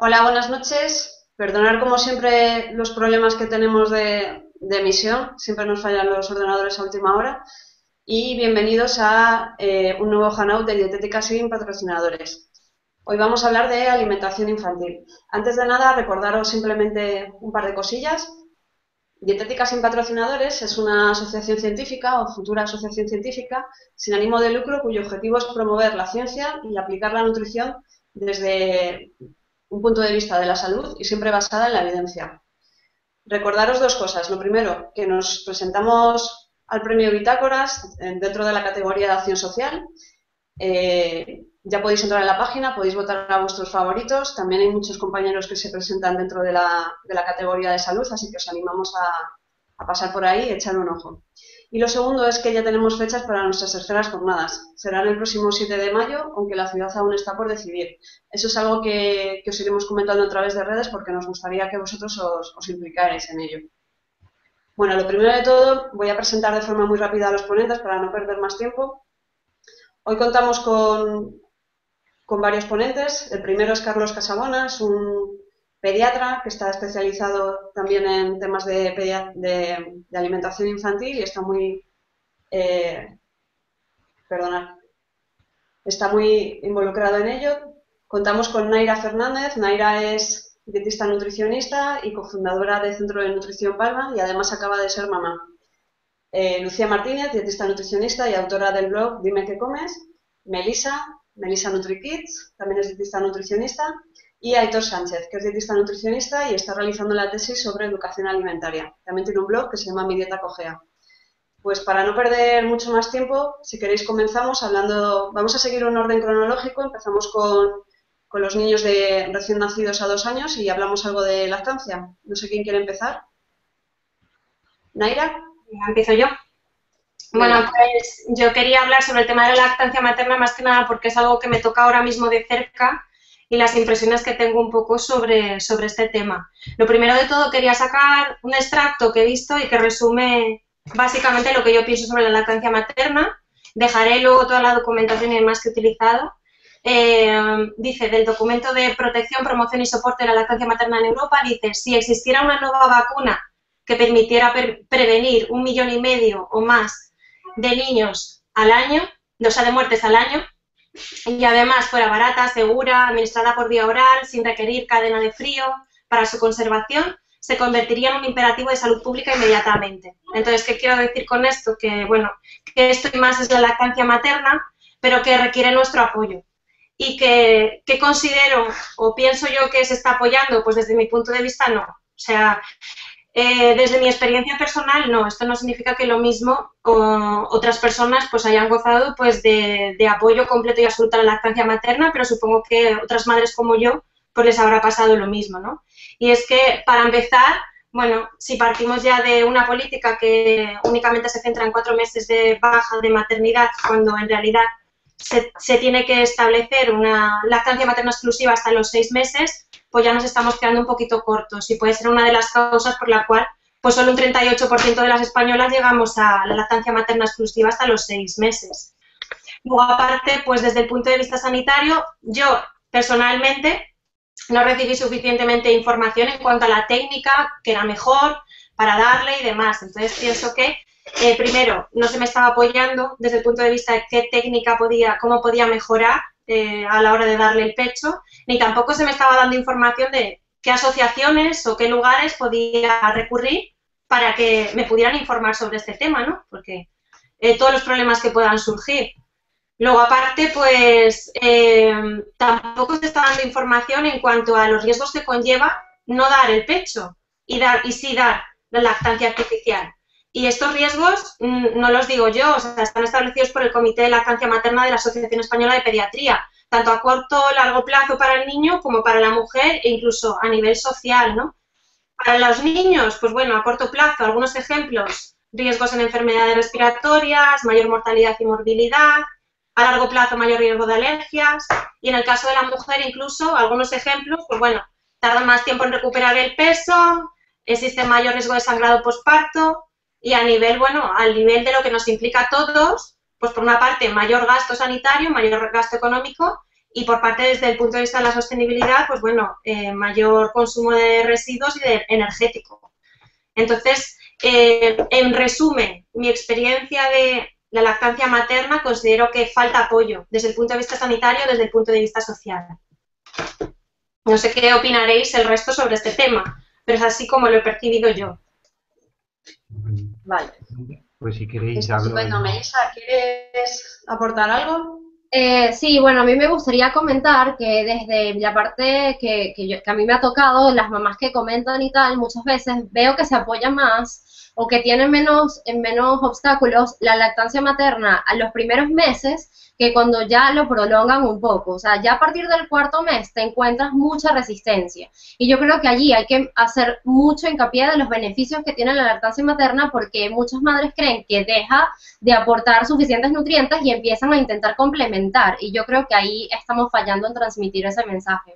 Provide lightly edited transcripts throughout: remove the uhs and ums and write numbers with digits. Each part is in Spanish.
Hola, buenas noches. Perdonar como siempre los problemas que tenemos de emisión. Siempre nos fallan los ordenadores a última hora. Y bienvenidos a un nuevo Hangout de Dietética sin patrocinadores. Hoy vamos a hablar de alimentación infantil. Antes de nada, recordaros simplemente un par de cosillas. Dietética sin patrocinadores es una asociación científica o futura asociación científica sin ánimo de lucro cuyo objetivo es promover la ciencia y aplicar la nutrición desde un punto de vista de la salud y siempre basada en la evidencia. Recordaros dos cosas. Lo primero, que nos presentamos al premio Bitácoras dentro de la categoría de acción social. Ya podéis entrar en la página, podéis votar a vuestros favoritos. También hay muchos compañeros que se presentan dentro de la categoría de salud, así que os animamos a pasar por ahí y echar un ojo. Y lo segundo es que ya tenemos fechas para nuestras terceras jornadas. Serán el próximo 7 de mayo, aunque la ciudad aún está por decidir. Eso es algo que os iremos comentando a través de redes porque nos gustaría que vosotros os implicarais en ello. Bueno, lo primero de todo, voy a presentar de forma muy rápida a los ponentes para no perder más tiempo. Hoy contamos con varios ponentes. El primero es Carlos Casabona, es un pediatra que está especializado también en temas de alimentación infantil y está muy involucrado en ello. Contamos con Naira Fernández. Naira es dietista nutricionista y cofundadora del Centro de Nutrición Palma y además acaba de ser mamá. Lucía Martínez, dietista nutricionista y autora del blog Dime qué comes. Melissa NutriKids, también es dietista nutricionista, y Aitor Sánchez, que es dietista nutricionista y está realizando la tesis sobre educación alimentaria. También tiene un blog que se llama Mi Dieta Cogea. Pues para no perder mucho más tiempo, si queréis comenzamos hablando, vamos a seguir un orden cronológico, empezamos con los niños de recién nacidos a 2 años y hablamos algo de lactancia. No sé quién quiere empezar. ¿Naira? Empiezo yo. Bueno, pues yo quería hablar sobre el tema de la lactancia materna más que nada porque es algo que me toca ahora mismo de cerca y las impresiones que tengo un poco sobre este tema. Lo primero de todo quería sacar un extracto que he visto y que resume básicamente lo que yo pienso sobre la lactancia materna. Dejaré luego toda la documentación y demás que he utilizado. Dice, del documento de protección, promoción y soporte de la lactancia materna en Europa, dice, si existiera una nueva vacuna que permitiera prevenir 1,5 millones o más de niños al año, o sea, de muertes al año, y además fuera barata, segura, administrada por vía oral, sin requerir cadena de frío para su conservación, se convertiría en un imperativo de salud pública inmediatamente. Entonces, ¿qué quiero decir con esto? Que, bueno, que esto y más es la lactancia materna, pero que requiere nuestro apoyo. Y que considero, o pienso yo que se está apoyando, pues desde mi punto de vista no. O sea, desde mi experiencia personal, no, esto no significa que lo mismo otras personas pues hayan gozado pues de apoyo completo y absoluto a la lactancia materna, pero supongo que otras madres como yo pues les habrá pasado lo mismo, ¿no? Y es que, para empezar, bueno, si partimos ya de una política que únicamente se centra en 4 meses de baja de maternidad, cuando en realidad se tiene que establecer una lactancia materna exclusiva hasta los 6 meses, pues ya nos estamos quedando un poquito cortos y puede ser una de las causas por la cual pues solo un 38% de las españolas llegamos a la lactancia materna exclusiva hasta los 6 meses. Luego, aparte, pues desde el punto de vista sanitario, yo personalmente no recibí suficientemente información en cuanto a la técnica, que era mejor para darle y demás. Entonces pienso que primero, no se me estaba apoyando desde el punto de vista de qué técnica cómo podía mejorar a la hora de darle el pecho, ni tampoco se me estaba dando información de qué asociaciones o qué lugares podía recurrir para que me pudieran informar sobre este tema, ¿no? Porque todos los problemas que puedan surgir. Luego, aparte, pues tampoco se está dando información en cuanto a los riesgos que conlleva no dar el pecho y sí dar la lactancia artificial. Y estos riesgos no los digo yo, o sea, están establecidos por el Comité de Lactancia Materna de la Asociación Española de Pediatría, tanto a corto o largo plazo para el niño como para la mujer e incluso a nivel social, ¿no? Para los niños, pues bueno, a corto plazo, algunos ejemplos, riesgos en enfermedades respiratorias, mayor mortalidad y morbilidad, a largo plazo mayor riesgo de alergias, y en el caso de la mujer incluso, algunos ejemplos, pues bueno, tardan más tiempo en recuperar el peso, existe mayor riesgo de sangrado posparto, y a nivel, bueno, al nivel de lo que nos implica a todos, pues por una parte mayor gasto sanitario, mayor gasto económico Y por parte desde el punto de vista de la sostenibilidad, pues bueno, mayor consumo de residuos y de energético. Entonces, en resumen, mi experiencia de la lactancia materna, considero que falta apoyo desde el punto de vista sanitario, desde el punto de vista social. No sé qué opinaréis el resto sobre este tema, pero es así como lo he percibido yo. Vale. Pues si queréis hablo. Bueno, Melissa, ¿quieres aportar algo? Sí, bueno, a mí me gustaría comentar que desde la parte que a mí me ha tocado, las mamás que comentan y tal, muchas veces veo que se apoya más o que tienen menos obstáculos la lactancia materna a los primeros meses que cuando ya lo prolongan un poco. O sea, ya a partir del cuarto mes te encuentras mucha resistencia. Y yo creo que allí hay que hacer mucho hincapié de los beneficios que tiene la lactancia materna, porque muchas madres creen que deja de aportar suficientes nutrientes y empiezan a intentar complementar. Y yo creo que ahí estamos fallando en transmitir ese mensaje.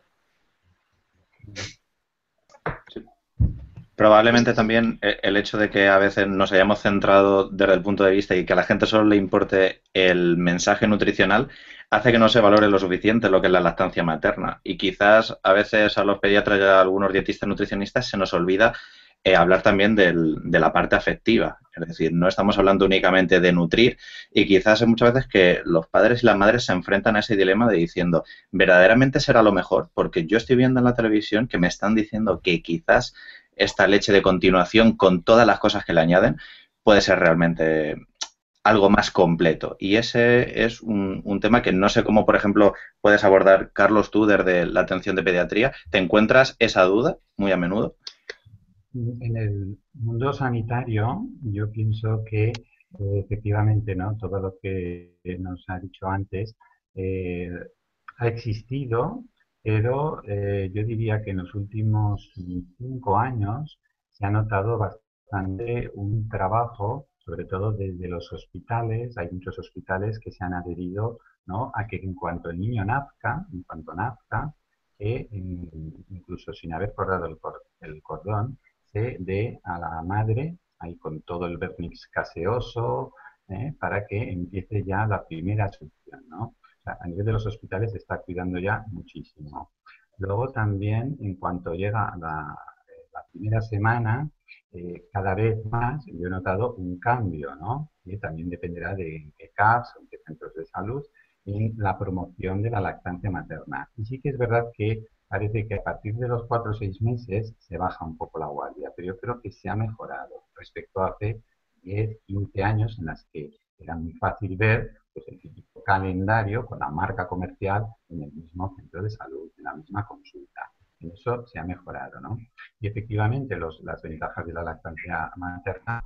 Probablemente también el hecho de que a veces nos hayamos centrado desde el punto de vista y que a la gente solo le importe el mensaje nutricional hace que no se valore lo suficiente lo que es la lactancia materna. Y quizás a veces a los pediatras y a algunos dietistas nutricionistas se nos olvida hablar también de la parte afectiva. Es decir, no estamos hablando únicamente de nutrir y quizás hay muchas veces que los padres y las madres se enfrentan a ese dilema de diciendo, ¿verdaderamente será lo mejor? Porque yo estoy viendo en la televisión que me están diciendo que quizás esta leche de continuación con todas las cosas que le añaden puede ser realmente algo más completo. Y ese es un tema que no sé cómo, por ejemplo, puedes abordar, Carlos, tú desde la atención de pediatría. ¿Te encuentras esa duda muy a menudo? En el mundo sanitario yo pienso que efectivamente, ¿no? Todo lo que nos ha dicho antes ha existido, pero yo diría que en los últimos 5 años se ha notado bastante un trabajo, sobre todo desde los hospitales. Hay muchos hospitales que se han adherido, ¿no?, a que en cuanto el niño nazca, incluso sin haber cortado el cordón, se dé a la madre, ahí con todo el vernix caseoso, para que empiece ya la primera succión, ¿no? A nivel de los hospitales se está cuidando ya muchísimo. Luego también, en cuanto llega la primera semana, cada vez más yo he notado un cambio, ¿no? Y también dependerá de qué CAPs o en qué centros de salud, en la promoción de la lactancia materna. Y sí que es verdad que parece que a partir de los 4 o 6 meses se baja un poco la guardia, pero yo creo que se ha mejorado respecto a hace 10, 15 años en las que era muy fácil ver pues, el típico calendario con la marca comercial en el mismo centro de salud, en la misma consulta. En eso se ha mejorado, ¿no? Y efectivamente las ventajas de la lactancia materna,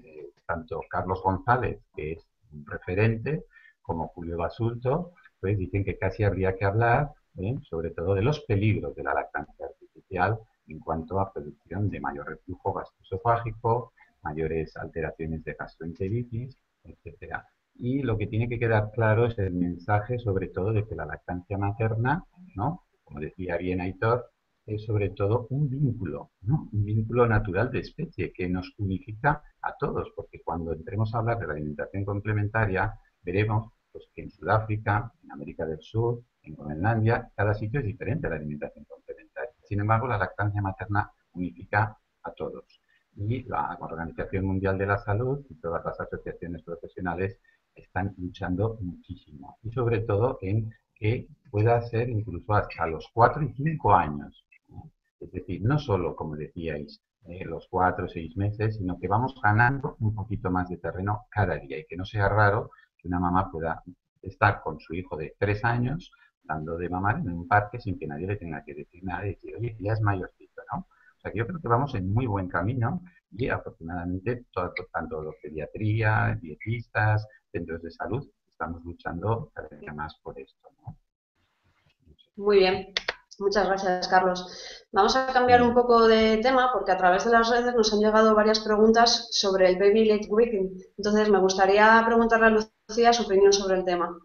tanto Carlos González, que es un referente, como Julio Basulto, pues dicen que casi habría que hablar sobre todo de los peligros de la lactancia artificial en cuanto a producción de mayor reflujo gastroesofágico, mayores alteraciones de gastroenteritis, etcétera. Y lo que tiene que quedar claro es el mensaje, sobre todo, de que la lactancia materna, ¿no?, como decía bien Aitor, es sobre todo un vínculo, ¿no?, un vínculo natural de especie que nos unifica a todos, porque cuando entremos a hablar de la alimentación complementaria, veremos pues, que en Sudáfrica, en América del Sur, en Groenlandia, cada sitio es diferente a la alimentación complementaria. Sin embargo, la lactancia materna unifica a todos. Y la Organización Mundial de la Salud y todas las asociaciones profesionales están luchando muchísimo. Y sobre todo en que pueda ser incluso hasta los 4 y 5 años. Es decir, no solo, como decíais, los 4 o 6 meses, sino que vamos ganando un poquito más de terreno cada día y que no sea raro que una mamá pueda estar con su hijo de 3 años dando de mamar en un parque sin que nadie le tenga que decir nada y decir, oye, ya es mayorcito, ¿no? O sea, que yo creo que vamos en muy buen camino y afortunadamente tanto los pediatría, dietistas, centros de salud, estamos luchando cada día más por esto, ¿no? Muy bien. Muchas gracias, Carlos. Vamos a cambiar un poco de tema porque a través de las redes nos han llegado varias preguntas sobre el Baby Led Weaning. Entonces, me gustaría preguntarle a Lucía su opinión sobre el tema.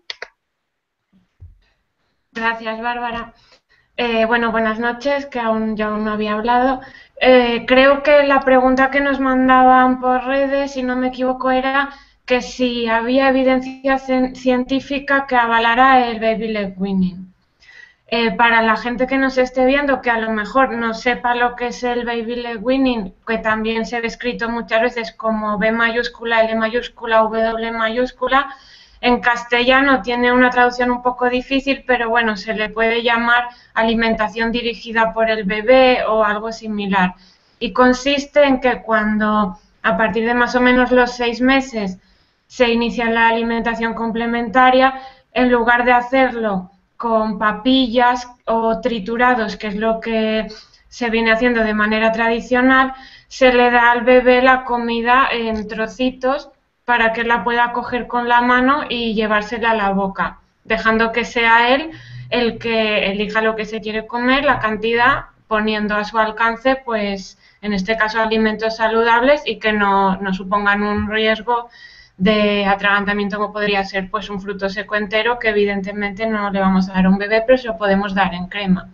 Gracias, Bárbara. Bueno, buenas noches, que yo aún no había hablado. Creo que la pregunta que nos mandaban por redes, si no me equivoco, era que si había evidencia científica que avalara el Baby Led Weaning. Para la gente que nos esté viendo, que a lo mejor no sepa lo que es el baby led weaning, que también se ve escrito muchas veces como B mayúscula, L mayúscula, W mayúscula, en castellano tiene una traducción un poco difícil, pero bueno, se le puede llamar alimentación dirigida por el bebé o algo similar. Y consiste en que cuando, a partir de más o menos los 6 meses, se inicia la alimentación complementaria, en lugar de hacerlo con papillas o triturados, que es lo que se viene haciendo de manera tradicional, se le da al bebé la comida en trocitos para que la pueda coger con la mano y llevársela a la boca, dejando que sea él el que elija lo que se quiere comer, la cantidad, poniendo a su alcance, pues en este caso, alimentos saludables y que no supongan un riesgo de atragantamiento como podría ser pues un fruto seco entero, que evidentemente no le vamos a dar a un bebé, pero se lo podemos dar en crema.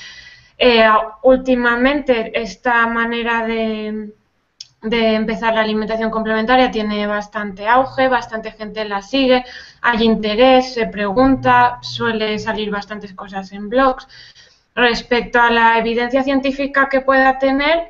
Últimamente esta manera de empezar la alimentación complementaria tiene bastante auge, bastante gente la sigue, hay interés, se pregunta, suele salir bastantes cosas en blogs. Respecto a la evidencia científica que pueda tener,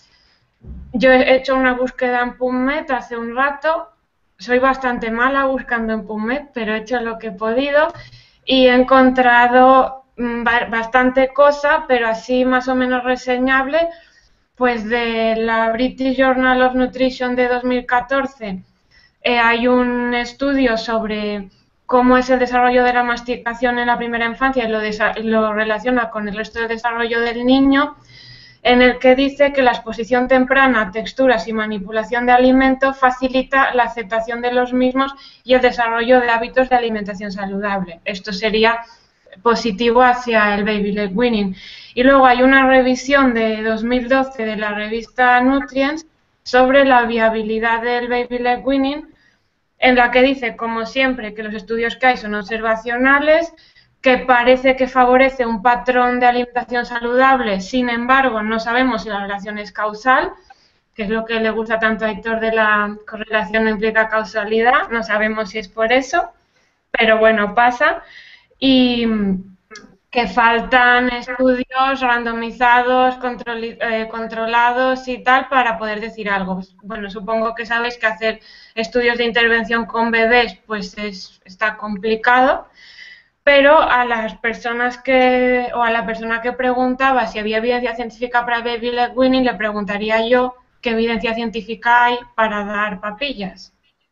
yo he hecho una búsqueda en PubMed hace un rato. Soy bastante mala buscando en PubMed, pero he hecho lo que he podido y he encontrado bastante cosa, pero así más o menos reseñable, pues de la British Journal of Nutrition de 2014 hay un estudio sobre cómo es el desarrollo de la masticación en la primera infancia y lo relaciona con el resto del desarrollo del niño, en el que dice que la exposición temprana a texturas y manipulación de alimentos facilita la aceptación de los mismos y el desarrollo de hábitos de alimentación saludable. Esto sería positivo hacia el baby led weaning. Y luego hay una revisión de 2012 de la revista Nutrients sobre la viabilidad del baby led weaning, en la que dice, como siempre, que los estudios que hay son observacionales, que parece que favorece un patrón de alimentación saludable, sin embargo, no sabemos si la relación es causal, que es lo que le gusta tanto a Héctor de la correlación no implica causalidad, no sabemos si es por eso, pero bueno, pasa, y que faltan estudios randomizados, controlados y tal para poder decir algo. Bueno, supongo que sabéis que hacer estudios de intervención con bebés pues está complicado, pero a las personas o a la persona que preguntaba si había evidencia científica para el baby led weaning, le preguntaría yo qué evidencia científica hay para dar papillas.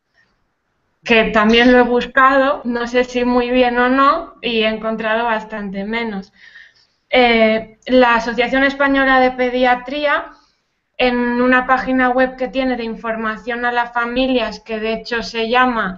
Que también lo he buscado, no sé si muy bien o no, y he encontrado bastante menos. La Asociación Española de Pediatría, en una página web que tiene de información a las familias, que de hecho se llama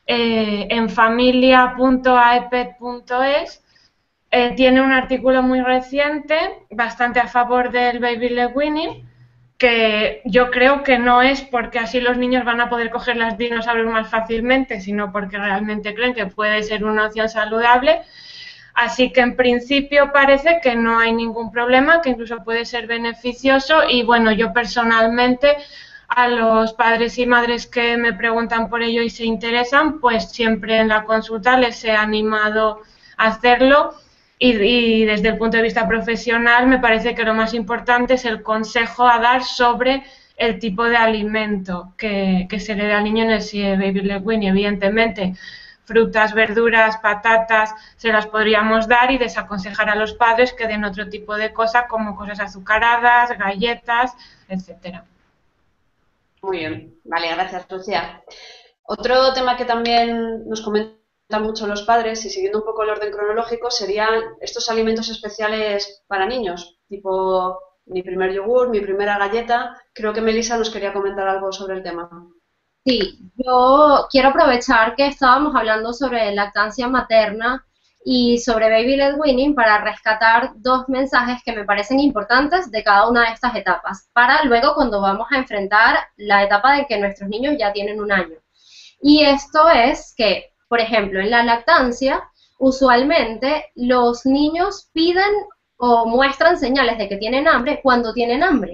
enfamilia.aeped.es, tiene un artículo muy reciente, bastante a favor del baby led weaning, que yo creo que no es porque así los niños van a poder coger los dinosaurios más fácilmente, sino porque realmente creen que puede ser una opción saludable. Así que en principio parece que no hay ningún problema, que incluso puede ser beneficioso y bueno, yo personalmente a los padres y madres que me preguntan por ello y se interesan, pues siempre en la consulta les he animado a hacerlo y desde el punto de vista profesional me parece que lo más importante es el consejo a dar sobre el tipo de alimento que se le da al niño en el baby led weaning. Evidentemente, frutas, verduras, patatas, se las podríamos dar y desaconsejar a los padres que den otro tipo de cosas como cosas azucaradas, galletas, etcétera. Muy bien, vale, gracias, Lucía. Otro tema que también nos comentan mucho los padres, y siguiendo un poco el orden cronológico, serían estos alimentos especiales para niños, tipo mi primer yogur, mi primera galleta. Creo que Melissa nos quería comentar algo sobre el tema. Sí, yo quiero aprovechar que estábamos hablando sobre lactancia materna y sobre baby led weaning para rescatar dos mensajes que me parecen importantes de cada una de estas etapas, para luego cuando vamos a enfrentar la etapa de que nuestros niños ya tienen un año. Y esto es que, por ejemplo, en la lactancia, usualmente los niños piden o muestran señales de que tienen hambre cuando tienen hambre.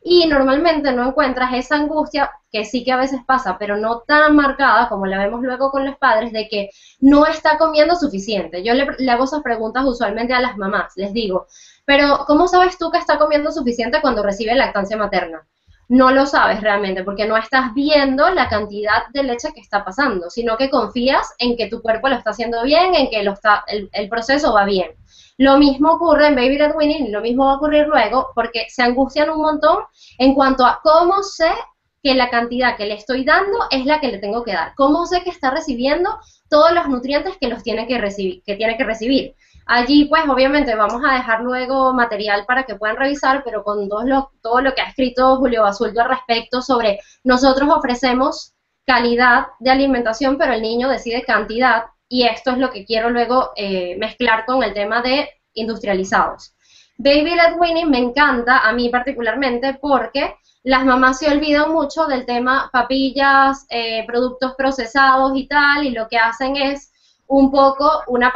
Y normalmente no encuentras esa angustia, que sí que a veces pasa, pero no tan marcada como la vemos luego con los padres, de que no está comiendo suficiente. Yo le hago esas preguntas usualmente a las mamás, les digo, pero ¿cómo sabes tú que está comiendo suficiente cuando recibe lactancia materna? No lo sabes realmente porque no estás viendo la cantidad de leche que está pasando, sino que confías en que tu cuerpo lo está haciendo bien, en que el proceso va bien. Lo mismo ocurre en Baby Led Weaning y lo mismo va a ocurrir luego porque se angustian un montón en cuanto a cómo sé que la cantidad que le estoy dando es la que le tengo que dar, cómo sé que está recibiendo todos los nutrientes que los tiene que recibir. Allí, pues, obviamente vamos a dejar luego material para que puedan revisar, pero con todo lo que ha escrito Julio Basulto al respecto sobre nosotros ofrecemos calidad de alimentación, pero el niño decide cantidad, y esto es lo que quiero luego mezclar con el tema de industrializados. Baby Led Weaning me encanta, a mí particularmente, porque las mamás se olvidan mucho del tema papillas, productos procesados y tal, y lo que hacen es un poco una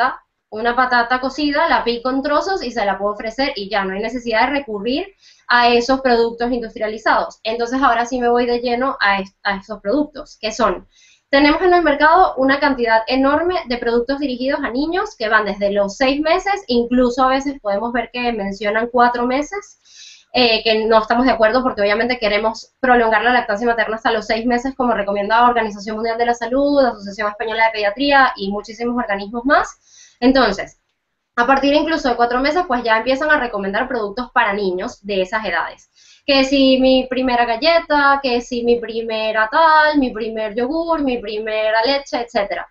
patata cocida, la pico en trozos y se la puedo ofrecer y ya no hay necesidad de recurrir a esos productos industrializados. Entonces ahora sí me voy de lleno a esos productos, que son, tenemos en el mercado una cantidad enorme de productos dirigidos a niños que van desde los 6 meses, incluso a veces podemos ver que mencionan 4 meses, que no estamos de acuerdo porque obviamente queremos prolongar la lactancia materna hasta los 6 meses como recomienda la Organización Mundial de la Salud, la Asociación Española de Pediatría y muchísimos organismos más. Entonces, a partir incluso de 4 meses, pues ya empiezan a recomendar productos para niños de esas edades. Que si mi primera galleta, que si mi primera tal, mi primer yogur, mi primera leche, etcétera.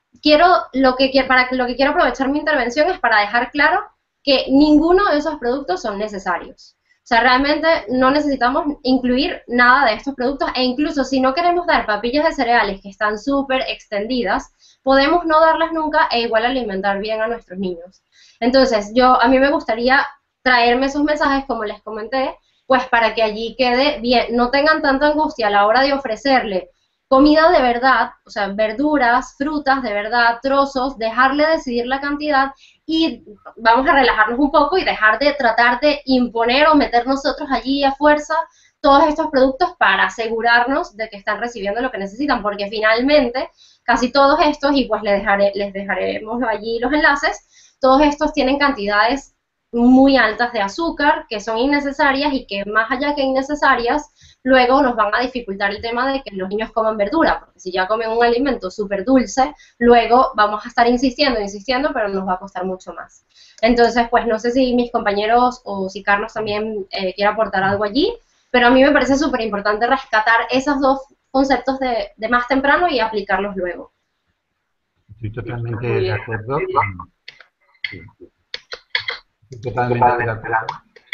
Lo que quiero aprovechar mi intervención es para dejar claro que ninguno de esos productos son necesarios. O sea, realmente no necesitamos incluir nada de estos productos e incluso si no queremos dar papillas de cereales que están súper extendidas, podemos no darlas nunca e igual alimentar bien a nuestros niños. Entonces, a mí me gustaría traerme esos mensajes, como les comenté, pues para que allí quede bien, no tengan tanta angustia a la hora de ofrecerle comida de verdad, o sea, verduras, frutas de verdad, trozos, dejarle decidir la cantidad y vamos a relajarnos un poco y dejar de tratar de imponer o meter nosotros allí a fuerza todos estos productos para asegurarnos de que están recibiendo lo que necesitan, porque finalmente casi todos estos, y pues les dejaremos allí los enlaces, todos estos tienen cantidades muy altas de azúcar que son innecesarias y que más allá que innecesarias, luego nos van a dificultar el tema de que los niños coman verdura, porque si ya comen un alimento súper dulce, luego vamos a estar insistiendo, pero nos va a costar mucho más. Entonces, pues no sé si mis compañeros o si Carlos también quiere aportar algo allí, pero a mí me parece súper importante rescatar esos dos conceptos de más temprano y aplicarlos luego. Estoy totalmente de acuerdo. Sí. Estoy totalmente de acuerdo.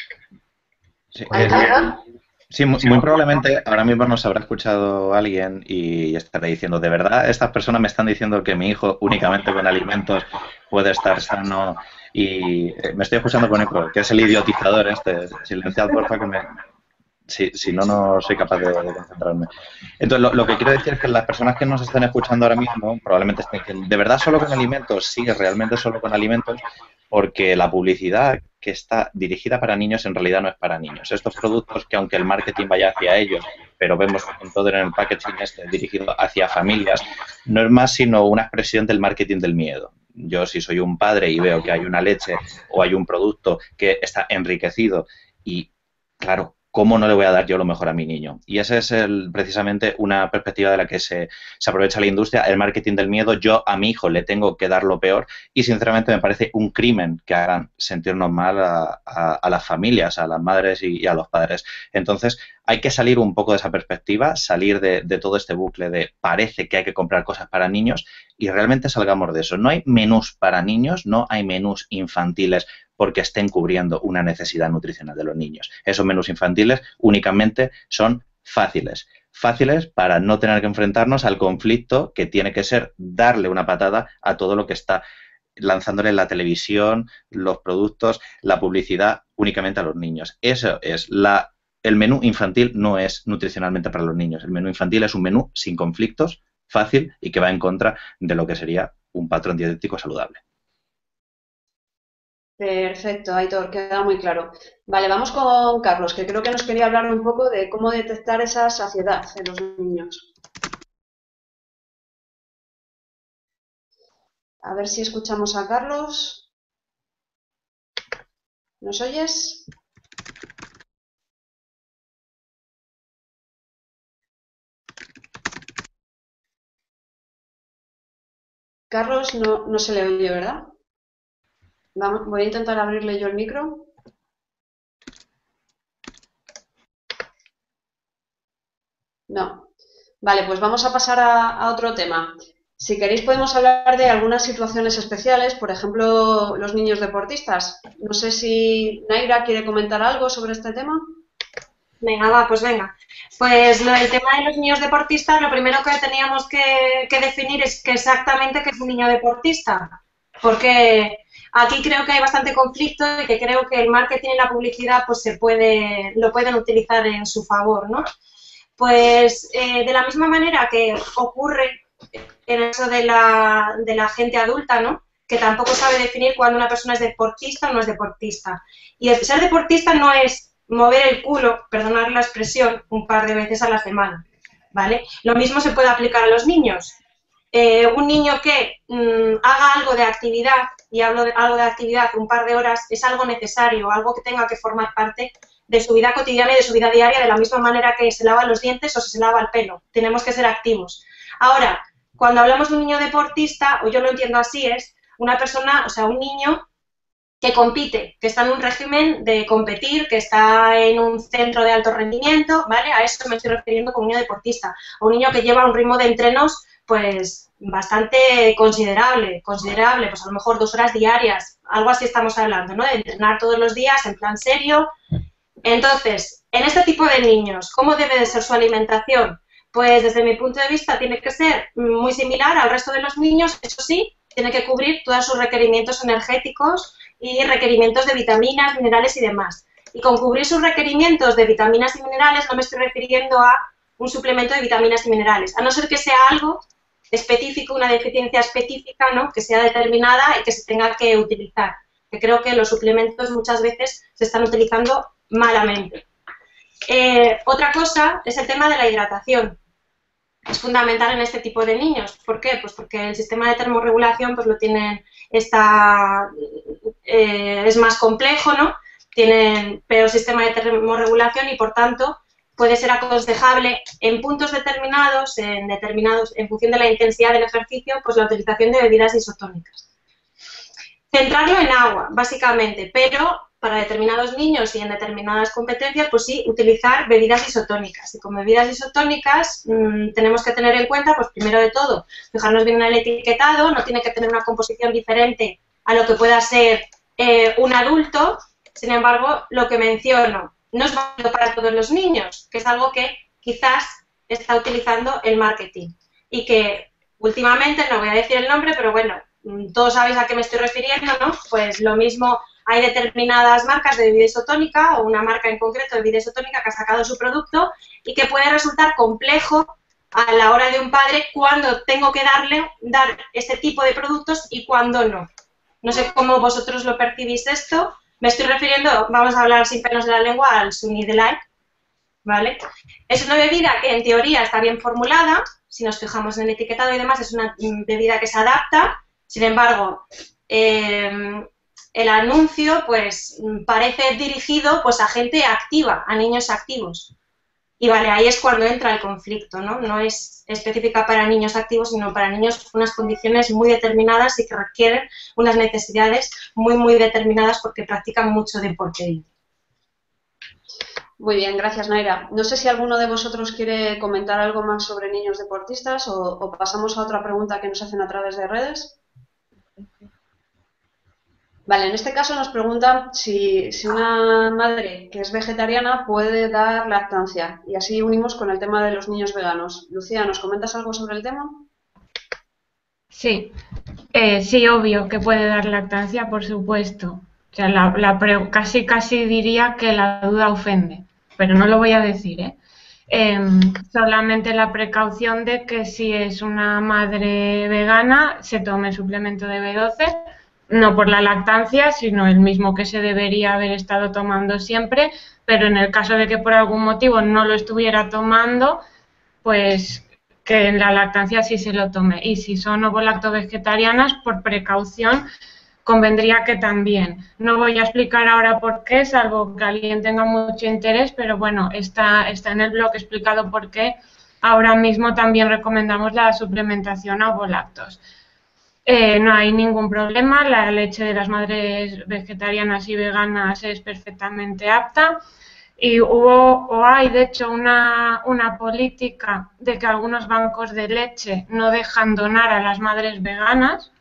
Sí, sí, muy probablemente ahora mismo nos habrá escuchado alguien y estará diciendo, ¿de verdad estas personas me están diciendo que mi hijo únicamente con alimentos puede estar sano? Y me estoy escuchando con eco, que es el idiotizador este. Silenciad, porfa, que me... Si no, no soy capaz de concentrarme. Entonces, lo que quiero decir es que las personas que nos están escuchando ahora mismo probablemente estén que de verdad solo con alimentos, sí, realmente solo con alimentos, porque la publicidad que está dirigida para niños en realidad no es para niños. Estos productos que aunque el marketing vaya hacia ellos, pero vemos en todo en el packaging dirigido hacia familias, no es más sino una expresión del marketing del miedo. Yo si soy un padre y veo que hay una leche o hay un producto que está enriquecido y, claro, ¿cómo no le voy a dar yo lo mejor a mi niño? Y esa es precisamente una perspectiva de la que se aprovecha la industria, el marketing del miedo. Yo a mi hijo le tengo que dar lo peor y sinceramente me parece un crimen que hagan sentirnos mal a las familias, a las madres y a los padres. Entonces hay que salir un poco de esa perspectiva, salir de todo este bucle de parece que hay que comprar cosas para niños y realmente salgamos de eso. No hay menús para niños, no hay menús infantiles porque estén cubriendo una necesidad nutricional de los niños. Esos menús infantiles únicamente son fáciles. Fáciles para no tener que enfrentarnos al conflicto que tiene que ser darle una patada a todo lo que está lanzándole la televisión, los productos, la publicidad únicamente a los niños. Eso es el menú infantil no es nutricionalmente para los niños. El menú infantil es un menú sin conflictos, fácil y que va en contra de lo que sería un patrón dietético saludable. Perfecto, Aitor, queda muy claro. Vale, vamos con Carlos, que creo que nos quería hablar un poco de cómo detectar esa saciedad en los niños. A ver si escuchamos a Carlos. ¿Nos oyes? Carlos no se le oye, ¿verdad? Vamos, voy a intentar abrirle yo el micro. No. Vale, pues vamos a pasar a otro tema. Si queréis podemos hablar de algunas situaciones especiales, por ejemplo, los niños deportistas. No sé si Naira quiere comentar algo sobre este tema. Venga, va, pues venga. Pues el tema de los niños deportistas, lo primero que teníamos que definir es que exactamente qué es un niño deportista. Porque aquí creo que hay bastante conflicto y que creo que el marketing y la publicidad pues lo pueden utilizar en su favor, ¿no? Pues de la misma manera que ocurre en eso de la gente adulta, ¿no? Que tampoco sabe definir cuándo una persona es deportista o no es deportista. Y el ser deportista no es mover el culo, perdonad la expresión, un par de veces a la semana, ¿vale? Lo mismo se puede aplicar a los niños. Un niño que haga algo de actividad, y hablo de algo de actividad, un par de horas, es algo necesario, algo que tenga que formar parte de su vida cotidiana y de su vida diaria, de la misma manera que se lava los dientes o se lava el pelo. Tenemos que ser activos. Ahora, cuando hablamos de un niño deportista, o yo lo entiendo así, es una persona, o sea, un niño que compite, que está en un régimen de competir, que está en un centro de alto rendimiento, ¿vale? A eso me estoy refiriendo como niño deportista. O un niño que lleva un ritmo de entrenos, pues, bastante considerable, pues a lo mejor 2 horas diarias, algo así estamos hablando, ¿no? De entrenar todos los días en plan serio. Entonces, en este tipo de niños, ¿cómo debe de ser su alimentación? Pues desde mi punto de vista tiene que ser muy similar al resto de los niños, eso sí, tiene que cubrir todos sus requerimientos energéticos y requerimientos de vitaminas, minerales y demás. Y con cubrir sus requerimientos de vitaminas y minerales no me estoy refiriendo a un suplemento de vitaminas y minerales, a no ser que sea algo específico, una deficiencia específica, ¿no? Que sea determinada y que se tenga que utilizar. Que creo que los suplementos muchas veces se están utilizando malamente. Otra cosa es el tema de la hidratación. Es fundamental en este tipo de niños. ¿Por qué? Pues porque el sistema de termorregulación pues es más complejo, ¿no? Tienen peor sistema de termorregulación y, por tanto, puede ser aconsejable en puntos determinados, en función de la intensidad del ejercicio, pues la utilización de bebidas isotónicas. Centrarlo en agua, básicamente, pero para determinados niños y en determinadas competencias, pues sí, utilizar bebidas isotónicas. Y con bebidas isotónicas tenemos que tener en cuenta, pues primero de todo, fijarnos bien en el etiquetado, no tiene que tener una composición diferente a lo que pueda ser un adulto. Sin embargo, lo que menciono no es válido para todos los niños, que es algo que quizás está utilizando el marketing y que últimamente, no voy a decir el nombre, pero bueno, todos sabéis a qué me estoy refiriendo, ¿no? Pues lo mismo, hay determinadas marcas de bebida isotónica o una marca en concreto de bebida isotónica que ha sacado su producto y que puede resultar complejo a la hora de un padre cuando tengo que dar este tipo de productos y cuando no. No sé cómo vosotros lo percibís esto. Me estoy refiriendo, vamos a hablar sin pelos de la lengua, al Sunny Delight, ¿vale? Es una bebida que en teoría está bien formulada, si nos fijamos en el etiquetado y demás, es una bebida que se adapta. Sin embargo, el anuncio pues parece dirigido pues a gente activa, a niños activos. Y vale, ahí es cuando entra el conflicto, ¿no? No es específica para niños activos, sino para niños con unas condiciones muy determinadas y que requieren unas necesidades muy, muy determinadas porque practican mucho deporte. Muy bien, gracias, Naira. No sé si alguno de vosotros quiere comentar algo más sobre niños deportistas o pasamos a otra pregunta que nos hacen a través de redes. Vale, en este caso nos preguntan si una madre que es vegetariana puede dar lactancia y así unimos con el tema de los niños veganos. Lucía, ¿nos comentas algo sobre el tema? Sí, sí, obvio que puede dar lactancia, por supuesto. O sea, casi diría que la duda ofende, pero no lo voy a decir, ¿eh? Solamente la precaución de que si es una madre vegana se tome suplemento de B12 no por la lactancia, sino el mismo que se debería haber estado tomando siempre, pero en el caso de que por algún motivo no lo estuviera tomando, pues que en la lactancia sí se lo tome. Y si son ovo-lacto-vegetarianas, por precaución, convendría que también. No voy a explicar ahora por qué, salvo que alguien tenga mucho interés, pero bueno, está en el blog explicado por qué. Ahora mismo también recomendamos la suplementación a ovo-lactos. No hay ningún problema, la leche de las madres vegetarianas y veganas es perfectamente apta. Y hay de hecho una política de que algunos bancos de leche no dejan donar a las madres veganas.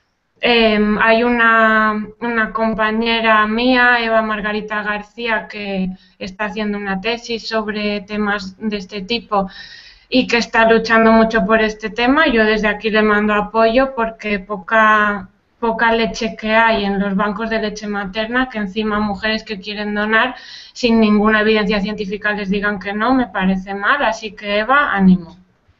Hay una compañera mía, Eva Margarita García, que está haciendo una tesis sobre temas de este tipo y que está luchando mucho por este tema. Yo desde aquí le mando apoyo porque poca leche que hay en los bancos de leche materna, que encima mujeres que quieren donar sin ninguna evidencia científica les digan que no, me parece mal. Así que Eva, ánimo.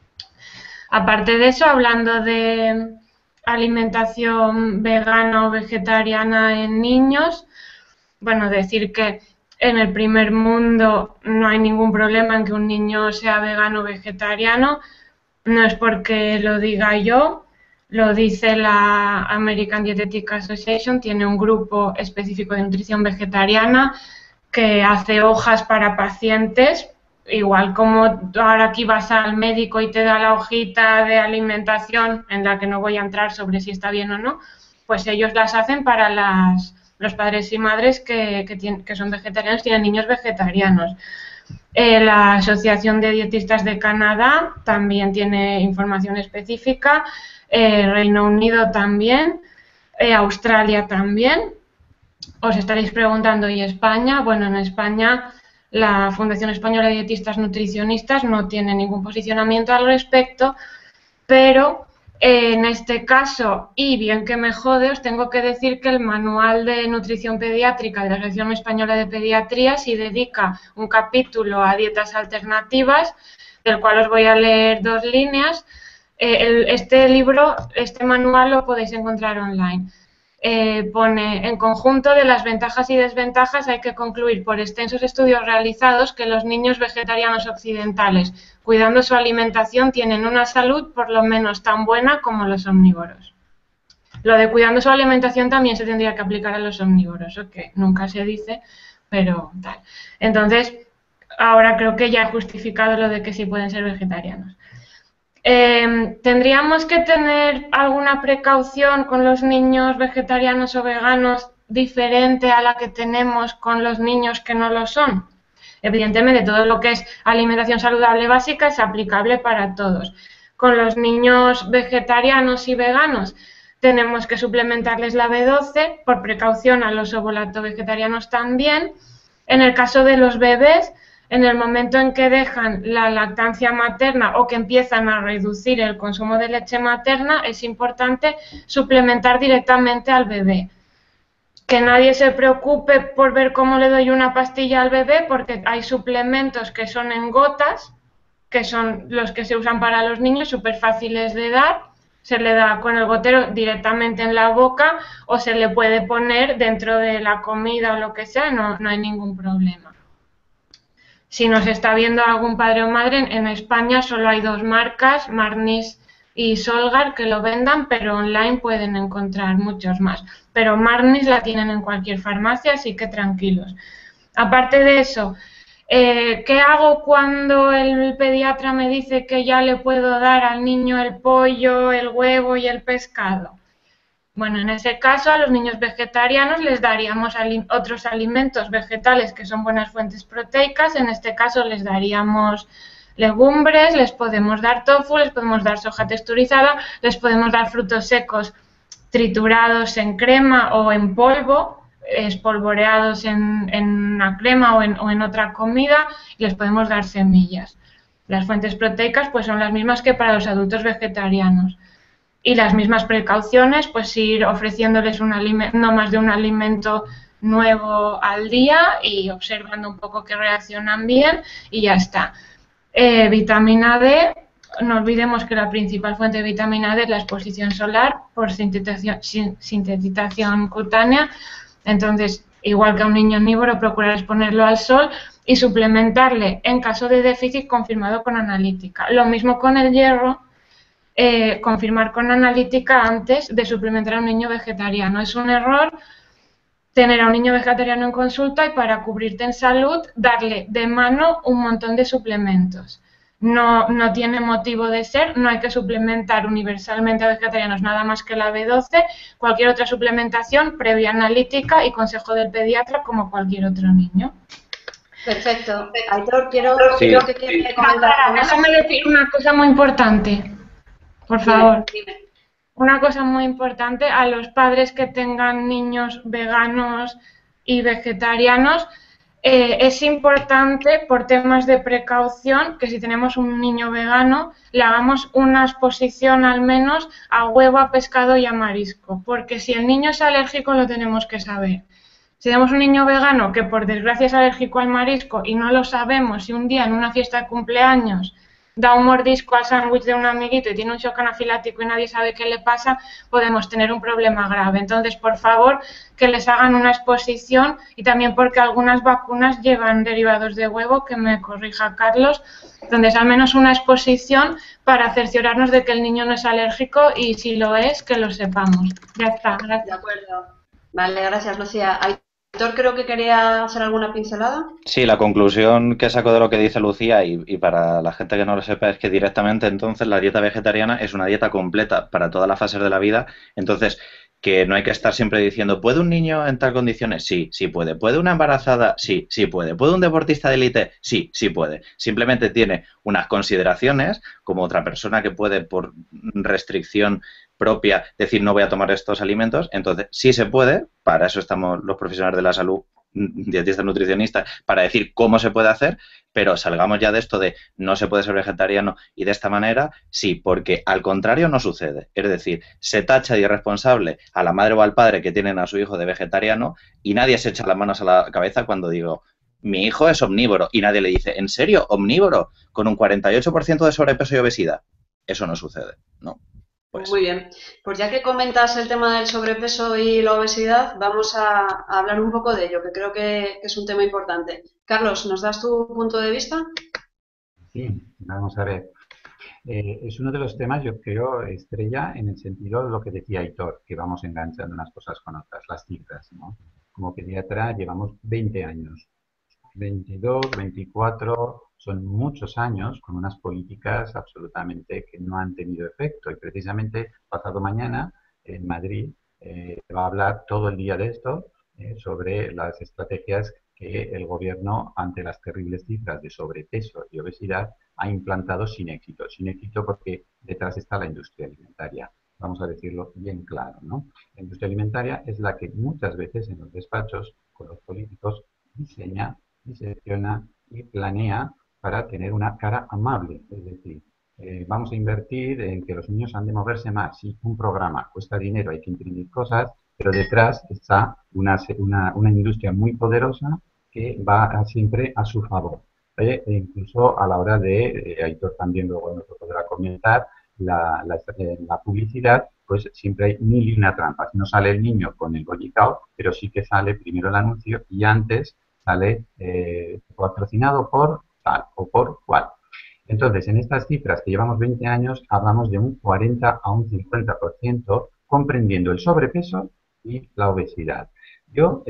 Aparte de eso, hablando de alimentación vegana o vegetariana en niños, bueno, decir que en el primer mundo no hay ningún problema en que un niño sea vegano o vegetariano, no es porque lo diga yo, lo dice la American Dietetic Association, tiene un grupo específico de nutrición vegetariana que hace hojas para pacientes, igual como ahora aquí vas al médico y te da la hojita de alimentación, en la que no voy a entrar sobre si está bien o no, pues ellos las hacen para los padres y madres que son vegetarianos, tienen niños vegetarianos. La Asociación de Dietistas de Canadá también tiene información específica, Reino Unido también, Australia también. Os estaréis preguntando, ¿y España? Bueno, en España la Fundación Española de Dietistas Nutricionistas no tiene ningún posicionamiento al respecto, pero en este caso, y bien que me jode, os tengo que decir que el Manual de Nutrición Pediátrica de la Asociación Española de Pediatría sí dedica un capítulo a dietas alternativas, del cual os voy a leer 2 líneas. Este manual lo podéis encontrar online. Pone, en conjunto de las ventajas y desventajas hay que concluir por extensos estudios realizados que los niños vegetarianos occidentales, cuidando su alimentación, tienen una salud por lo menos tan buena como los omnívoros. Lo de cuidando su alimentación también se tendría que aplicar a los omnívoros, que nunca se dice, pero tal. Entonces, ahora creo que ya he justificado lo de que sí pueden ser vegetarianos. ¿Tendríamos que tener alguna precaución con los niños vegetarianos o veganos diferente a la que tenemos con los niños que no lo son? Evidentemente, todo lo que es alimentación saludable básica es aplicable para todos. Con los niños vegetarianos y veganos tenemos que suplementarles la B12, por precaución a los ovo-lacto-vegetarianos también. En el caso de los bebés, en el momento en que dejan la lactancia materna o que empiezan a reducir el consumo de leche materna, es importante suplementar directamente al bebé. Que nadie se preocupe por ver cómo le doy una pastilla al bebé, porque hay suplementos que son en gotas, que son los que se usan para los niños, súper fáciles de dar. Se le da con el gotero directamente en la boca o se le puede poner dentro de la comida o lo que sea, no hay ningún problema. Si nos está viendo algún padre o madre, en España solo hay 2 marcas, Marnis y Solgar, que lo vendan, pero online pueden encontrar muchos más. Pero Marnis la tienen en cualquier farmacia, así que tranquilos. Aparte de eso, ¿qué hago cuando el pediatra me dice que ya le puedo dar al niño el pollo, el huevo y el pescado? Bueno, en ese caso a los niños vegetarianos les daríamos otros alimentos vegetales que son buenas fuentes proteicas. En este caso les daríamos legumbres, les podemos dar tofu, les podemos dar soja texturizada, les podemos dar frutos secos triturados en crema o en polvo, espolvoreados en una crema o en otra comida, y les podemos dar semillas. Las fuentes proteicas pues son las mismas que para los adultos vegetarianos. Y las mismas precauciones, pues ir ofreciéndoles no más de un alimento nuevo al día y observando un poco que reaccionan bien y ya está. Vitamina D, no olvidemos que la principal fuente de vitamina D es la exposición solar por sintetización cutánea. Entonces, igual que a un niño omnívoro, procurar exponerlo al sol y suplementarle en caso de déficit confirmado con analítica. Lo mismo con el hierro, confirmar con analítica antes de suplementar a un niño vegetariano. Es un error tener a un niño vegetariano en consulta y para cubrirte en salud darle de mano un montón de suplementos. No tiene motivo de ser, no hay que suplementar universalmente a vegetarianos nada más que la B12, cualquier otra suplementación previa analítica y consejo del pediatra como cualquier otro niño. Perfecto. Aitor, quiero que quiere comentar. Déjame decir una cosa muy importante, por favor. Dime. Una cosa muy importante a los padres que tengan niños veganos y vegetarianos. Es importante, por temas de precaución, que si tenemos un niño vegano, le hagamos una exposición al menos a huevo, a pescado y a marisco, porque si el niño es alérgico lo tenemos que saber. Si tenemos un niño vegano que por desgracia es alérgico al marisco y no lo sabemos, y un día en una fiesta de cumpleaños da un mordisco al sándwich de un amiguito y tiene un shock anafilático y nadie sabe qué le pasa, podemos tener un problema grave. Entonces, por favor, que les hagan una exposición y también porque algunas vacunas llevan derivados de huevo, que me corrija Carlos. Entonces, al menos una exposición para cerciorarnos de que el niño no es alérgico y si lo es, que lo sepamos. Ya está, gracias. De acuerdo. Vale, gracias, Lucía. Aitor, creo que quería hacer alguna pincelada. Sí, la conclusión que saco de lo que dice Lucía y para la gente que no lo sepa es que directamente entonces la dieta vegetariana es una dieta completa para todas las fases de la vida. Entonces, que no hay que estar siempre diciendo, ¿puede un niño en tal condiciones? Sí, sí puede. ¿Puede una embarazada? Sí, sí puede. ¿Puede un deportista de élite? Sí, sí puede. Simplemente tiene unas consideraciones, como otra persona que puede por restricción propia decir no voy a tomar estos alimentos. Entonces, sí se puede, para eso estamos los profesionales de la salud, dietistas, nutricionistas, para decir cómo se puede hacer, pero salgamos ya de esto de no se puede ser vegetariano y de esta manera, sí, porque al contrario no sucede. Es decir, se tacha de irresponsable a la madre o al padre que tienen a su hijo de vegetariano y nadie se echa las manos a la cabeza cuando digo, mi hijo es omnívoro y nadie le dice, ¿en serio? ¿Omnívoro? ¿Con un 48% de sobrepeso y obesidad? Eso no sucede, ¿no? Pues. Muy bien, pues ya que comentas el tema del sobrepeso y la obesidad, vamos a hablar un poco de ello, que creo que es un tema importante. Carlos, ¿nos das tu punto de vista? Sí, vamos a ver. Es uno de los temas, yo creo, estrella en el sentido de lo que decía Aitor, que vamos enganchando unas cosas con otras, las cifras, ¿no? Como pediatra llevamos 20 años, 22, 24... son muchos años con unas políticas absolutamente que no han tenido efecto. Y precisamente pasado mañana en Madrid va a hablar todo el día de esto, sobre las estrategias que el gobierno, ante las terribles cifras de sobrepeso y obesidad, ha implantado sin éxito. Sin éxito porque detrás está la industria alimentaria. Vamos a decirlo bien claro, ¿no? La industria alimentaria es la que muchas veces en los despachos con los políticos diseña, disecciona y planea para tener una cara amable, es decir, vamos a invertir en que los niños han de moverse más. Sí, un programa cuesta dinero, hay que imprimir cosas, pero detrás está una industria muy poderosa que va siempre a su favor. E incluso a la hora de, Aitor también luego nos lo podrá comentar, la publicidad, pues siempre hay mil y una trampas. No sale el niño con el bollicao, pero sí que sale primero el anuncio y antes sale patrocinado por tal o por cual. Entonces, en estas cifras que llevamos 20 años, hablamos de un 40 a un 50%, comprendiendo el sobrepeso y la obesidad. Yo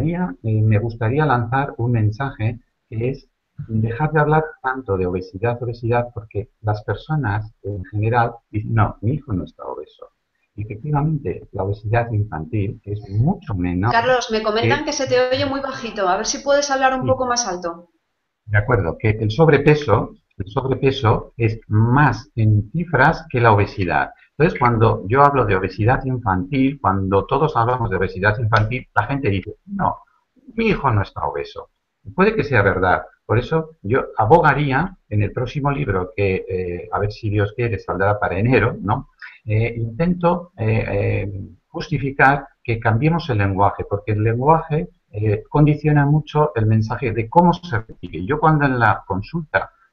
me gustaría lanzar un mensaje que es dejar de hablar tanto de obesidad, porque las personas en general dicen, no, mi hijo no está obeso. Y efectivamente, la obesidad infantil es mucho menos. Carlos, me comentan que se te oye muy bajito. A ver si puedes hablar un poco más alto. De acuerdo, que el sobrepeso es más en cifras que la obesidad. Entonces, cuando yo hablo de obesidad infantil, cuando todos hablamos de obesidad infantil, la gente dice, no, mi hijo no está obeso. Puede que sea verdad. Por eso yo abogaría en el próximo libro que, a ver si Dios quiere, saldrá para enero, ¿no? Intento justificar que cambiemos el lenguaje, porque el lenguaje condiciona mucho el mensaje de cómo se recibe. Yo cuando en la consulta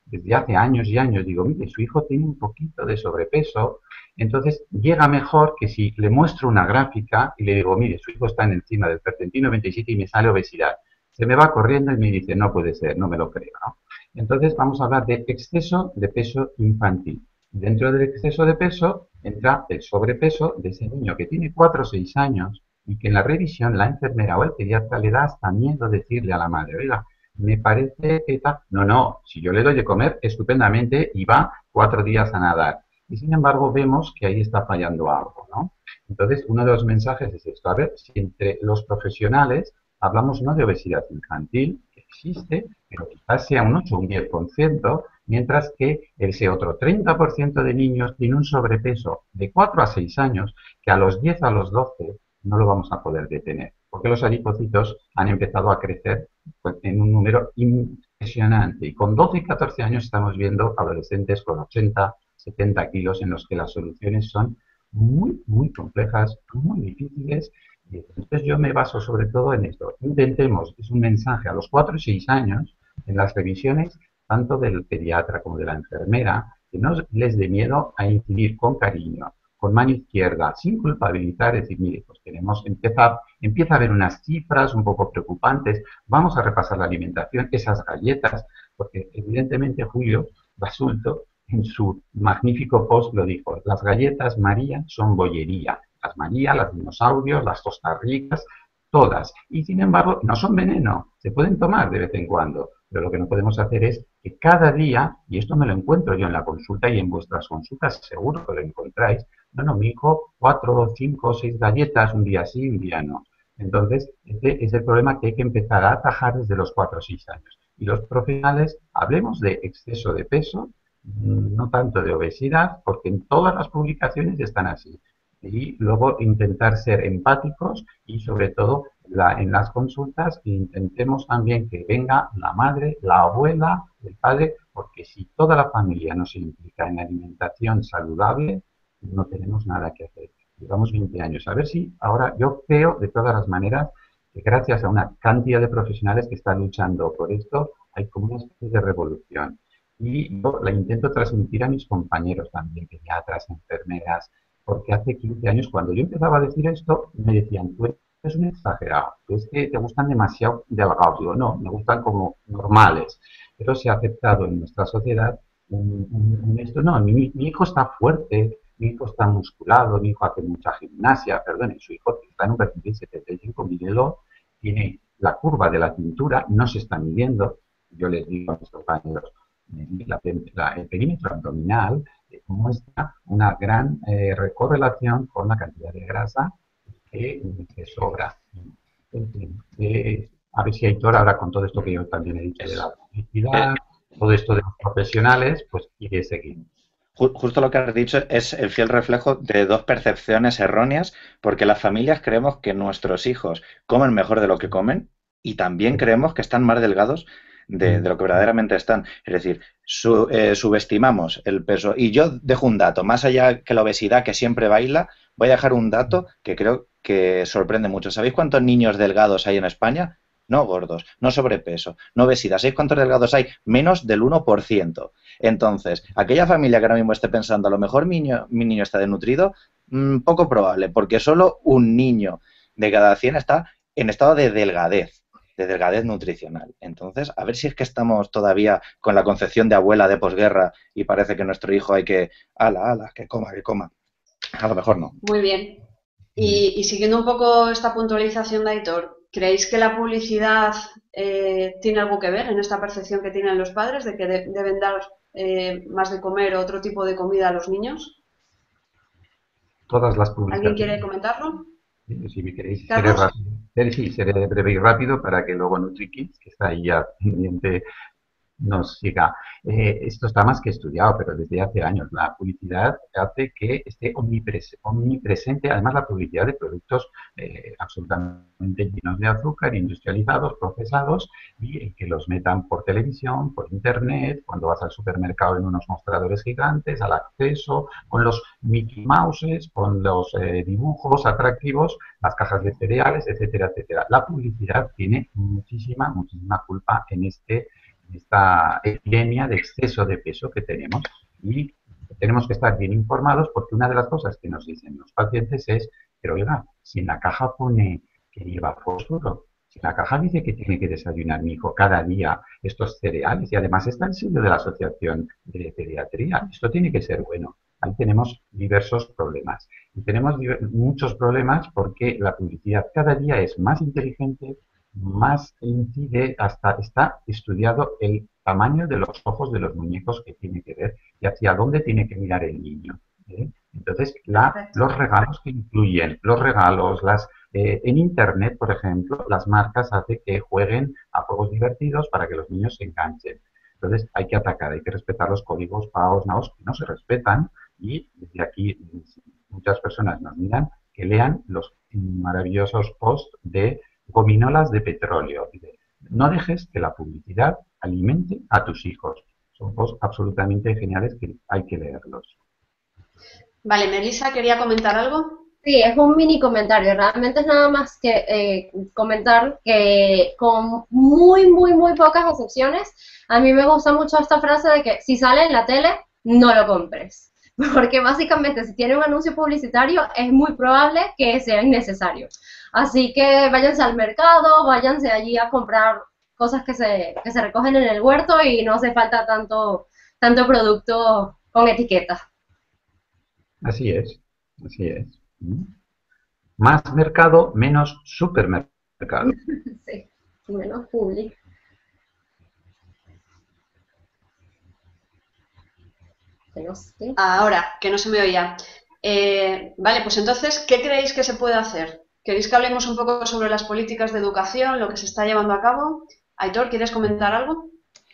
desde hace años y años, digo, mire, su hijo tiene un poquito de sobrepeso, entonces llega mejor que si le muestro una gráfica y le digo, mire, su hijo está encima del percentino 97 y me sale obesidad. Se me va corriendo y me dice, no puede ser, no me lo creo, ¿no? Entonces vamos a hablar de exceso de peso infantil. Dentro del exceso de peso entra el sobrepeso de ese niño que tiene 4 o 6 años y que en la revisión la enfermera o el pediatra le da hasta miedo decirle a la madre, oiga, me parece que tal. No, no, si yo le doy de comer estupendamente y va 4 días a nadar. Y sin embargo vemos que ahí está fallando algo, ¿no? Entonces, uno de los mensajes es esto, a ver si entre los profesionales hablamos no de obesidad infantil, que existe, pero quizás sea un 8 o un 10%, mientras que ese otro 30% de niños tiene un sobrepeso de 4 a 6 años, que a los 10 a los 12 no lo vamos a poder detener, porque los adipocitos han empezado a crecer en un número impresionante. Y con 12 y 14 años estamos viendo adolescentes con 80, 70 kilos en los que las soluciones son muy, muy complejas, muy difíciles. Y entonces yo me baso sobre todo en esto. Intentemos, es un mensaje a los 4 y 6 años, en las revisiones, tanto del pediatra como de la enfermera, que no les dé miedo a incidir con cariño, con mano izquierda, sin culpabilizar, es decir, mire, pues empieza a haber unas cifras un poco preocupantes, vamos a repasar la alimentación, esas galletas, porque evidentemente Julio Basulto en su magnífico post lo dijo, las galletas María son bollería, las María, las dinosaurios, las Tostas Ricas, todas, y sin embargo no son veneno, se pueden tomar de vez en cuando, pero lo que no podemos hacer es que cada día, y esto me lo encuentro yo en la consulta y en vuestras consultas seguro que lo encontráis, no, mi hijo 4, 5, 6 galletas, un día sí, un día no. Entonces, este es el problema que hay que empezar a atajar desde los 4 o 6 años. Y los profesionales, hablemos de exceso de peso, no tanto de obesidad, porque en todas las publicaciones están así. Y luego intentar ser empáticos y sobre todo en las consultas intentemos también que venga la madre, la abuela, el padre, porque si toda la familia no se implica en la alimentación saludable, no tenemos nada que hacer. Llevamos 20 años. A ver si ahora yo creo, de todas las maneras, que gracias a una cantidad de profesionales que están luchando por esto, hay como una especie de revolución. Y yo la intento transmitir a mis compañeros también, pediatras, enfermeras, porque hace 15 años, cuando yo empezaba a decir esto, me decían, tú eres un exagerado, tú es que te gustan demasiado delgados. Digo, no, me gustan como normales. Pero se ha aceptado en nuestra sociedad esto. No, mi hijo está fuerte, mi hijo está musculado, mi hijo hace mucha gimnasia, perdón, su hijo está en un perfil 75, mídelo, tiene la curva de la cintura, no se está midiendo. Yo les digo a mis compañeros, el perímetro abdominal muestra una gran correlación con la cantidad de grasa que sobra. En fin, a ver si Aitor ahora con todo esto que yo también he dicho de la publicidad, todo esto de los profesionales, pues quiere seguir. Justo lo que has dicho es el fiel reflejo de dos percepciones erróneas, porque las familias creemos que nuestros hijos comen mejor de lo que comen y también creemos que están más delgados de lo que verdaderamente están. Es decir, subestimamos el peso. Y yo dejo un dato, más allá que la obesidad que siempre baila, voy a dejar un dato que creo que sorprende mucho. ¿Sabéis cuántos niños delgados hay en España? No gordos, no sobrepeso, no obesidad. ¿Sabéis cuántos delgados hay? Menos del 1%. Entonces, aquella familia que ahora mismo esté pensando, a lo mejor mi niño está desnutrido, poco probable, porque solo un niño de cada 100 está en estado de delgadez nutricional. Entonces, a ver si es que estamos todavía con la concepción de abuela de posguerra y parece que nuestro hijo hay que, que coma, que coma. A lo mejor no. Muy bien. Y siguiendo un poco esta puntualización de Aitor, ¿creéis que la publicidad tiene algo que ver en esta percepción que tienen los padres de que deben dar más de comer o otro tipo de comida a los niños? Todas las publicaciones. ¿Alguien quiere comentarlo? Si me queréis, seré breve y rápido para que luego NutriKids, que está ahí ya pendiente, nos siga. Esto está más que estudiado, pero desde hace años. La publicidad hace que esté omnipresente, además la publicidad de productos absolutamente llenos de azúcar, industrializados, procesados, y que los metan por televisión, por internet, cuando vas al supermercado en unos mostradores gigantes, al acceso, con los Mickey Mouses, con los dibujos atractivos, las cajas de cereales, etcétera, etcétera. La publicidad tiene muchísima culpa en este esta epidemia de exceso de peso que tenemos. Y tenemos que estar bien informados porque una de las cosas que nos dicen los pacientes es, pero oiga, si en la caja pone que lleva fósforo, si en la caja dice que tiene que desayunar mi hijo cada día estos cereales y además está el sello de la Asociación de Pediatría, esto tiene que ser bueno. Ahí tenemos diversos problemas. Y tenemos muchos problemas porque la publicidad cada día es más inteligente, más incide, hasta está estudiado el tamaño de los ojos de los muñecos que tiene que ver y hacia dónde tiene que mirar el niño. Entonces, los regalos que incluyen, los regalos, en Internet, por ejemplo, las marcas hacen que jueguen a juegos divertidos para que los niños se enganchen. Entonces, hay que atacar, hay que respetar los códigos PAOS, NAOS, que no se respetan, y desde aquí muchas personas nos miran que lean los maravillosos posts de gominolas de petróleo. No dejes que la publicidad alimente a tus hijos. Son posts absolutamente geniales que hay que leerlos. Vale, Melissa, ¿quería comentar algo? Sí, es un mini comentario, realmente es nada más que comentar que con muy pocas excepciones, a mí me gusta mucho esta frase de que si sale en la tele, no lo compres, porque básicamente si tiene un anuncio publicitario es muy probable que sea innecesario, así que váyanse al mercado, váyanse allí a comprar cosas que se recogen en el huerto y no hace falta tanto producto con etiqueta. Así es, así es. Más mercado, menos supermercado. Sí, menos public. Ahora, que no se me oía. Vale, pues entonces, ¿qué creéis que se puede hacer? ¿Queréis que hablemos un poco sobre las políticas de educación, lo que se está llevando a cabo? Aitor, ¿quieres comentar algo?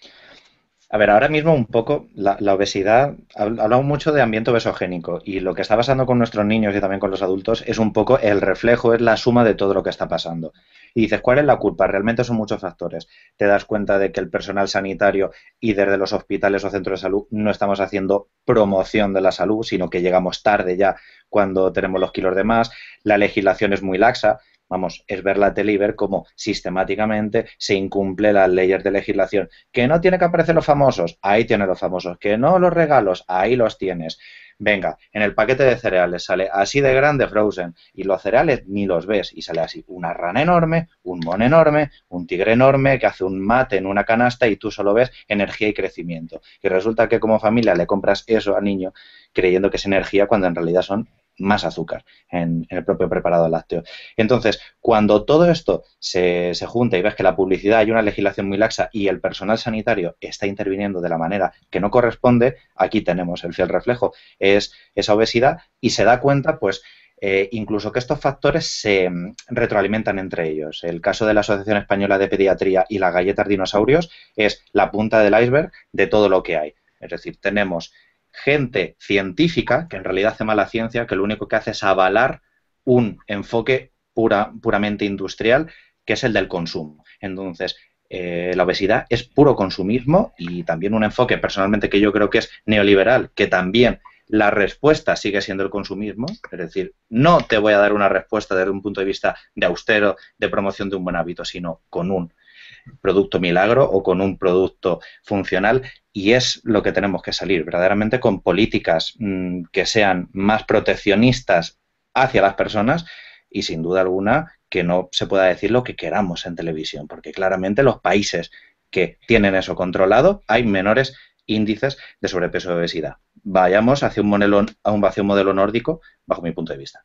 A ver, ahora mismo un poco la obesidad, hablamos mucho de ambiente obesogénico y lo que está pasando con nuestros niños y también con los adultos es un poco el reflejo, es la suma de todo lo que está pasando. Y dices, ¿cuál es la culpa? Realmente son muchos factores. Te das cuenta de que el personal sanitario y desde los hospitales o centros de salud no estamos haciendo promoción de la salud, sino que llegamos tarde ya cuando tenemos los kilos de más. La legislación es muy laxa. Vamos, es ver la tele y ver cómo sistemáticamente se incumple las leyes de legislación. Que no tiene que aparecer los famosos, ahí tienen los famosos. Que no los regalos, ahí los tienes. Venga, en el paquete de cereales sale así de grande Frozen y los cereales ni los ves y sale así una rana enorme, un mono enorme, un tigre enorme que hace un mate en una canasta y tú solo ves energía y crecimiento. Y resulta que como familia le compras eso al niño creyendo que es energía cuando en realidad son más azúcar en el propio preparado lácteo. Entonces, cuando todo esto se junta y ves que la publicidad hay una legislación muy laxa y el personal sanitario está interviniendo de la manera que no corresponde, aquí tenemos el fiel reflejo, es esa obesidad y se da cuenta, pues, incluso que estos factores se retroalimentan entre ellos. El caso de la Asociación Española de Pediatría y las galletas dinosaurios es la punta del iceberg de todo lo que hay. Es decir, tenemos gente científica, que en realidad hace mala ciencia, que lo único que hace es avalar un enfoque puramente industrial, que es el del consumo. Entonces, la obesidad es puro consumismo y también un enfoque, personalmente, que yo creo que es neoliberal, que también la respuesta sigue siendo el consumismo. Es decir, no te voy a dar una respuesta desde un punto de vista de austero, de promoción de un buen hábito, sino con un producto milagro o con un producto funcional, y es lo que tenemos que salir verdaderamente con políticas que sean más proteccionistas hacia las personas y sin duda alguna que no se pueda decir lo que queramos en televisión, porque claramente los países que tienen eso controlado hay menores índices de sobrepeso y obesidad. Vayamos hacia un modelo nórdico bajo mi punto de vista.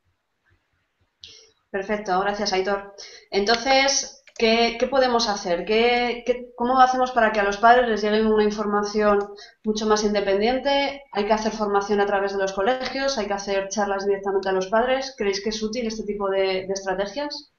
Perfecto, gracias, Aitor. Entonces, ¿qué podemos hacer? ¿Cómo hacemos para que a los padres les llegue una información mucho más independiente? ¿Hay que hacer formación a través de los colegios? ¿Hay que hacer charlas directamente a los padres? ¿Creéis que es útil este tipo de estrategias?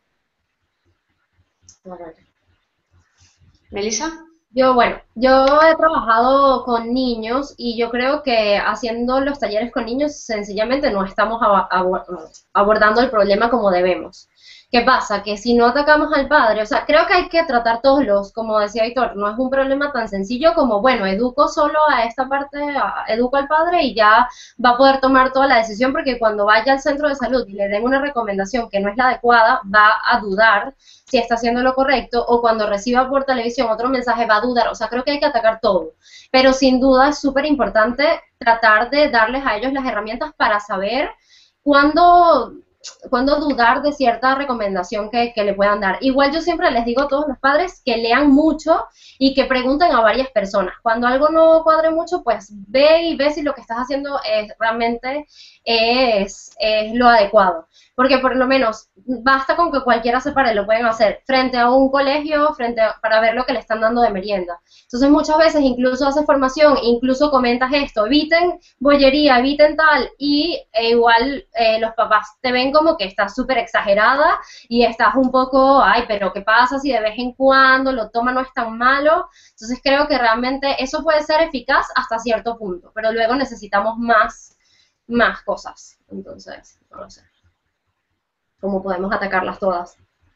¿Melissa? Yo he trabajado con niños y yo creo que haciendo los talleres con niños sencillamente no estamos abordando el problema como debemos. ¿Qué pasa? Que si no atacamos al padre, o sea, creo que hay que tratar todos los, como decía Aitor, no es un problema tan sencillo como, bueno, educo solo a esta parte, educo al padre y ya va a poder tomar toda la decisión, porque cuando vaya al centro de salud y le den una recomendación que no es la adecuada, va a dudar si está haciendo lo correcto, o cuando reciba por televisión otro mensaje va a dudar. O sea, creo que hay que atacar todo, pero sin duda es súper importante tratar de darles a ellos las herramientas para saber cuándo dudar de cierta recomendación que le puedan dar. Igual yo siempre les digo a todos los padres que lean mucho y que pregunten a varias personas. Cuando algo no cuadre mucho, pues ve si lo que estás haciendo realmente es lo adecuado. Porque por lo menos basta con que cualquiera se pare, lo pueden hacer frente a un colegio, para ver lo que le están dando de merienda. Entonces muchas veces incluso haces formación, incluso comentas esto, eviten bollería, eviten tal, y igual los papás te ven como que estás súper exagerada y estás un poco, ay, pero ¿qué pasa si de vez en cuando lo toma, no es tan malo? Entonces creo que realmente eso puede ser eficaz hasta cierto punto, pero luego necesitamos más cosas. Entonces, no sé cómo podemos atacarlas todas.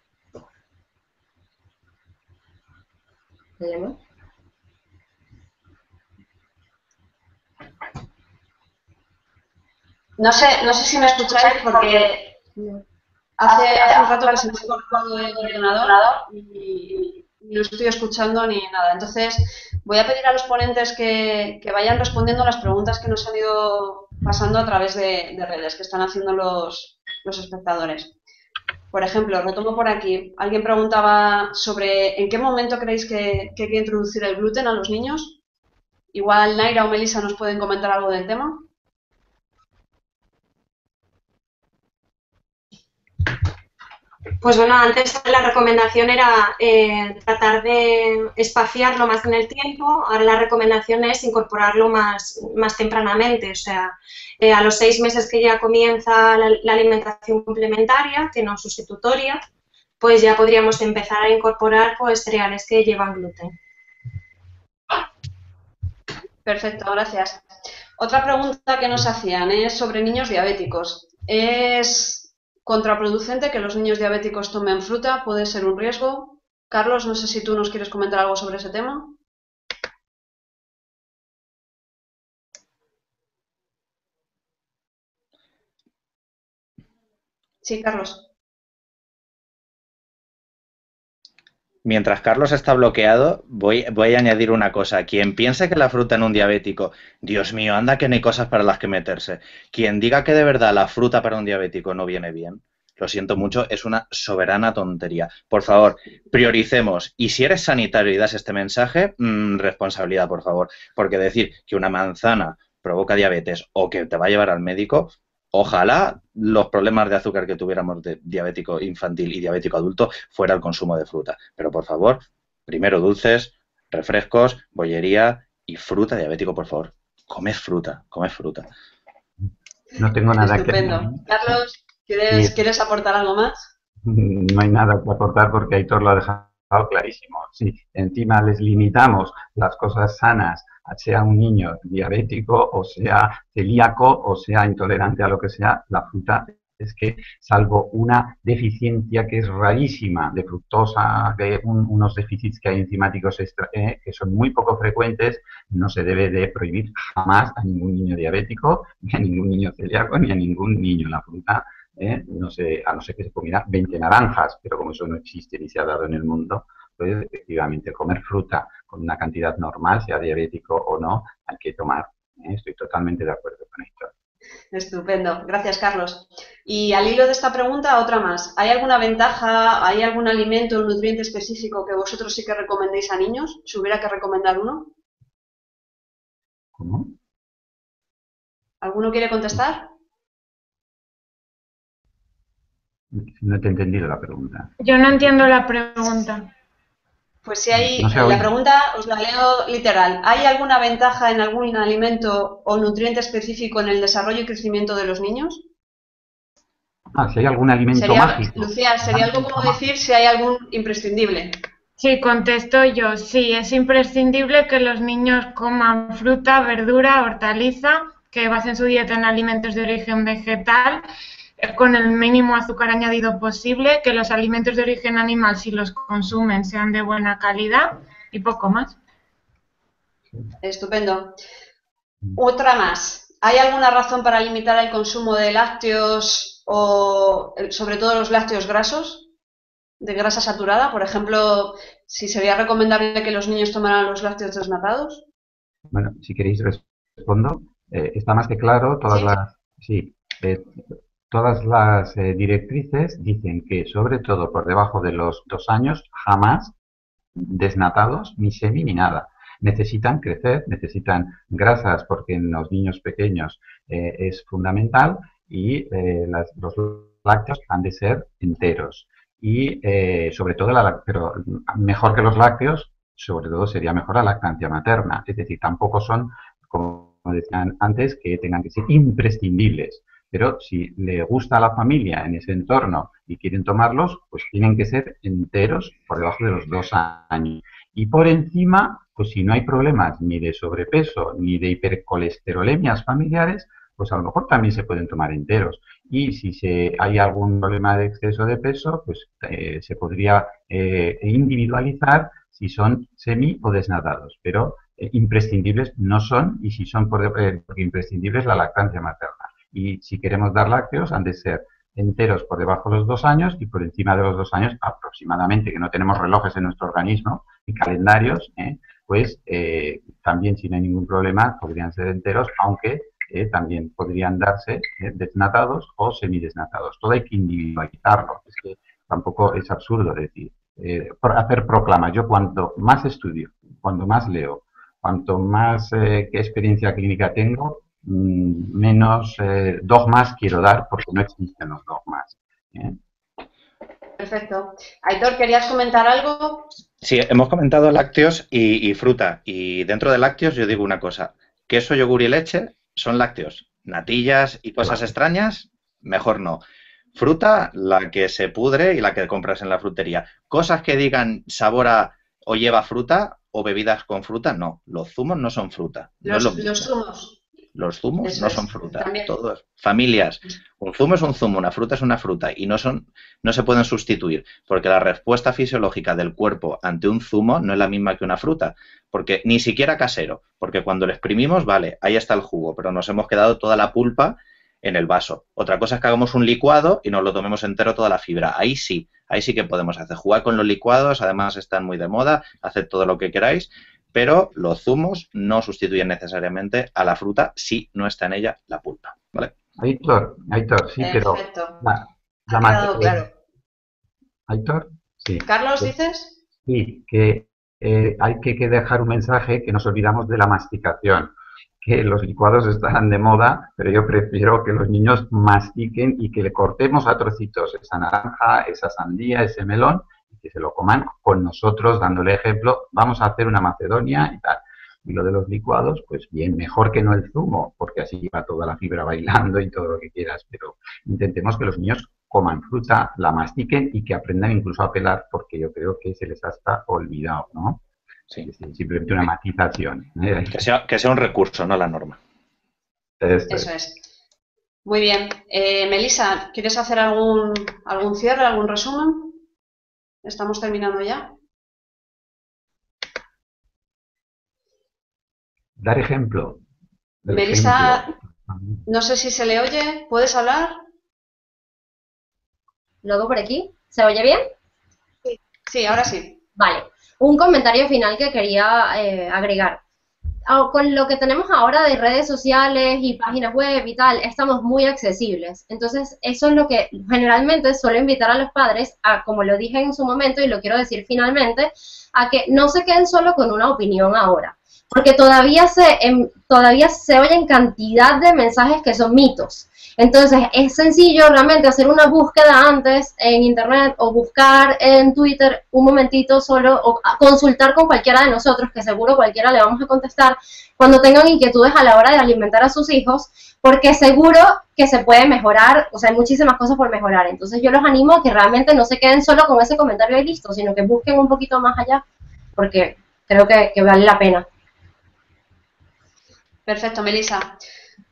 ¿Tenemos? No sé si me escucháis porque hace un rato que se me ha cortado el ordenador y no estoy escuchando ni nada. Entonces voy a pedir a los ponentes que vayan respondiendo las preguntas que nos han ido pasando a través de redes, que están haciendo los espectadores. Por ejemplo, retomo por aquí. Alguien preguntaba sobre en qué momento creéis que hay que introducir el gluten a los niños. Igual Naira o Melissa nos pueden comentar algo del tema. Pues bueno, antes la recomendación era tratar de espaciarlo más en el tiempo. Ahora la recomendación es incorporarlo más tempranamente, o sea, a los 6 meses que ya comienza la alimentación complementaria, que no sustitutoria, pues ya podríamos empezar a incorporar pues cereales que llevan gluten. Perfecto, gracias. Otra pregunta que nos hacían es sobre niños diabéticos. ¿Es contraproducente que los niños diabéticos tomen fruta? ¿Puede ser un riesgo? Carlos, no sé si tú nos quieres comentar algo sobre ese tema. Sí, Carlos. Mientras Carlos está bloqueado, voy a añadir una cosa. Quien piense que la fruta en un diabético, Dios mío, anda que no hay cosas para las que meterse. Quien diga que de verdad la fruta para un diabético no viene bien, lo siento mucho, es una soberana tontería. Por favor, prioricemos. Y si eres sanitario y das este mensaje, responsabilidad, por favor. Porque decir que una manzana provoca diabetes o que te va a llevar al médico, ojalá los problemas de azúcar que tuviéramos de diabético infantil y diabético adulto fuera el consumo de fruta. Pero por favor, primero dulces, refrescos, bollería y fruta. Diabético, por favor. Comed fruta, comed fruta. No tengo nada que Estupendo. Carlos, ¿quieres aportar algo más? No hay nada que aportar porque Aitor lo ha dejado clarísimo. Si encima les limitamos las cosas sanas, sea un niño diabético o sea celíaco o sea intolerante a lo que sea, la fruta es que, salvo una deficiencia que es rarísima de fructosa, de unos déficits que hay enzimáticos que son muy poco frecuentes, no se debe de prohibir jamás a ningún niño diabético, ni a ningún niño celíaco, ni a ningún niño la fruta. No sé, a no ser que se comiera 20 naranjas, pero como eso no existe ni se ha dado en el mundo, pues efectivamente comer fruta con una cantidad normal, sea diabético o no, hay que tomar. Estoy totalmente de acuerdo con esto. Estupendo, gracias Carlos. Y al hilo de esta pregunta, otra más. ¿Hay alguna ventaja, hay algún alimento o nutriente específico que vosotros sí que recomendéis a niños? Si hubiera que recomendar uno. ¿Cómo? ¿Alguno quiere contestar? No te he entendido la pregunta. Yo no entiendo la pregunta. Pues si hay, No la pregunta os la leo literal. ¿Hay alguna ventaja en algún alimento o nutriente específico en el desarrollo y crecimiento de los niños? Si hay algún alimento mágico. Lucía, sería algo como decir si hay algún imprescindible. Sí, contesto yo. Sí, es imprescindible que los niños coman fruta, verdura, hortaliza, que basen su dieta en alimentos de origen vegetal, con el mínimo azúcar añadido posible, que los alimentos de origen animal, si los consumen, sean de buena calidad y poco más. Estupendo. Otra más. ¿Hay alguna razón para limitar el consumo de lácteos o sobre todo los lácteos grasos, de grasa saturada? Por ejemplo, si sería recomendable que los niños tomaran los lácteos desnatados. Bueno, si queréis respondo. Está más que claro, todas las directrices dicen que sobre todo por debajo de los 2 años jamás desnatados, ni semi, ni nada. Necesitan crecer, necesitan grasas porque en los niños pequeños es fundamental y los lácteos han de ser enteros. Y sobre todo, pero mejor que los lácteos, sobre todo sería mejor la lactancia materna. Es decir, tampoco son, como decían antes, que tengan que ser imprescindibles. Pero si le gusta a la familia en ese entorno y quieren tomarlos, pues tienen que ser enteros por debajo de los 2 años. Y por encima, pues si no hay problemas ni de sobrepeso ni de hipercolesterolemias familiares, pues a lo mejor también se pueden tomar enteros. Y si hay algún problema de exceso de peso, pues se podría individualizar si son semi o desnatados. Pero imprescindibles no son, y si son porque imprescindibles la lactancia materna. Y si queremos dar lácteos, han de ser enteros por debajo de los 2 años y por encima de los 2 años aproximadamente, que no tenemos relojes en nuestro organismo y calendarios, pues también si no hay ningún problema podrían ser enteros, aunque también podrían darse desnatados o semidesnatados. Todo hay que individualizarlo, es que tampoco es absurdo decir, hacer proclamas. Yo cuanto más estudio, cuanto más leo, cuanto más experiencia clínica tengo, menos dogmas quiero dar porque no existen los dogmas. Perfecto. Aitor, ¿querías comentar algo? Sí, hemos comentado lácteos y fruta. Y dentro de lácteos yo digo una cosa. Queso, yogur y leche son lácteos. Natillas y cosas extrañas, mejor no. Fruta, la que se pudre y la que compras en la frutería. Cosas que digan sabor a o lleva fruta o bebidas con fruta, no. Los zumos no son fruta. Los zumos. Los zumos Eso no son es, fruta. también. Todos. Familias. Un zumo es un zumo, una fruta es una fruta y no se pueden sustituir porque la respuesta fisiológica del cuerpo ante un zumo no es la misma que una fruta. Porque ni siquiera casero. Porque cuando lo exprimimos, vale, ahí está el jugo, pero nos hemos quedado toda la pulpa en el vaso. Otra cosa es que hagamos un licuado y nos lo tomemos entero toda la fibra. Ahí sí que podemos hacer. Jugar con los licuados, además están muy de moda, haced todo lo que queráis. Pero los zumos no sustituyen necesariamente a la fruta si no está en ella la pulpa, ¿vale? Aitor, sí, perfecto. pero... Ha quedado claro. Aitor, sí. ¿Carlos, dices? Sí, que hay que dejar un mensaje que nos olvidamos de la masticación. Que los licuados están de moda, pero yo prefiero que los niños mastiquen y que le cortemos a trocitos esa naranja, esa sandía, ese melón, que se lo coman con nosotros, dándole ejemplo, vamos a hacer una macedonia y tal. Y lo de los licuados, pues bien, mejor que no el zumo, porque así va toda la fibra bailando y todo lo que quieras, pero intentemos que los niños coman fruta, la mastiquen y que aprendan incluso a pelar, porque yo creo que se les ha hasta olvidado, ¿no? Sí. Es simplemente una matización. Que sea un recurso, no la norma. Eso es. Muy bien. Melissa, ¿quieres hacer algún cierre, algún resumen? Estamos terminando ya. Dar ejemplo. Melissa, no sé si se le oye. ¿Puedes hablar? ¿Luego por aquí? ¿Se oye bien? Sí, ahora sí. Vale. Un comentario final que quería agregar. Con lo que tenemos ahora de redes sociales y páginas web y tal, estamos muy accesibles. Entonces, eso es lo que generalmente suelo invitar a los padres a, como lo dije en su momento y lo quiero decir finalmente, a que no se queden solo con una opinión ahora. Porque todavía se oyen cantidad de mensajes que son mitos. Entonces, es sencillo realmente hacer una búsqueda antes en internet o buscar en Twitter un momentito solo o consultar con cualquiera de nosotros, que seguro cualquiera le vamos a contestar cuando tengan inquietudes a la hora de alimentar a sus hijos, porque seguro que se puede mejorar, o sea, hay muchísimas cosas por mejorar. Entonces, yo los animo a que realmente no se queden solo con ese comentario y listo, sino que busquen un poquito más allá, porque creo que vale la pena. Perfecto, Melissa.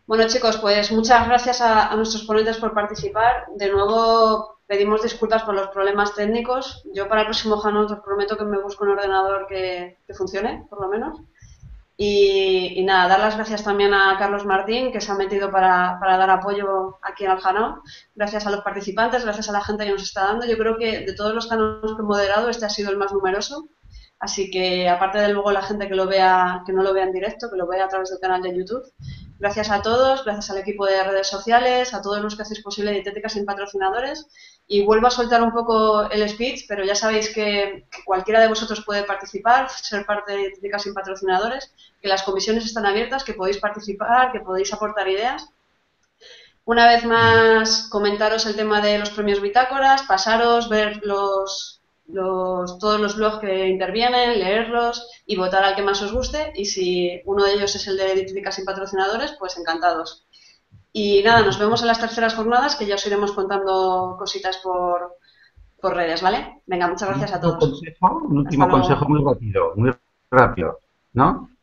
Bueno, chicos, pues muchas gracias a nuestros ponentes por participar. De nuevo, pedimos disculpas por los problemas técnicos. Yo para el próximo Hangout os prometo que me busco un ordenador que funcione, por lo menos. Y nada, dar las gracias también a Carlos Martín, que se ha metido para dar apoyo aquí al Hangout. Gracias a los participantes, gracias a la gente que nos está dando. Yo creo que de todos los Hangouts que he moderado, este ha sido el más numeroso. Así que, aparte de luego la gente que no lo vea en directo, que lo vea a través del canal de YouTube, gracias a todos, gracias al equipo de redes sociales, a todos los que hacéis posible Dietética sin Patrocinadores. Y vuelvo a soltar un poco el speech, pero ya sabéis que cualquiera de vosotros puede participar, ser parte de Dietética sin Patrocinadores, que las comisiones están abiertas, que podéis participar, que podéis aportar ideas. Una vez más, comentaros el tema de los premios Bitácoras, pasaros, ver todos los blogs que intervienen, leerlos y votar al que más os guste. Y si uno de ellos es el de Dietética sin Patrocinadores, pues encantados. Y nada, nos vemos en las terceras jornadas, que ya os iremos contando cositas por redes, ¿vale? Venga, muchas gracias a todos. Un último consejo muy rápido, ¿no?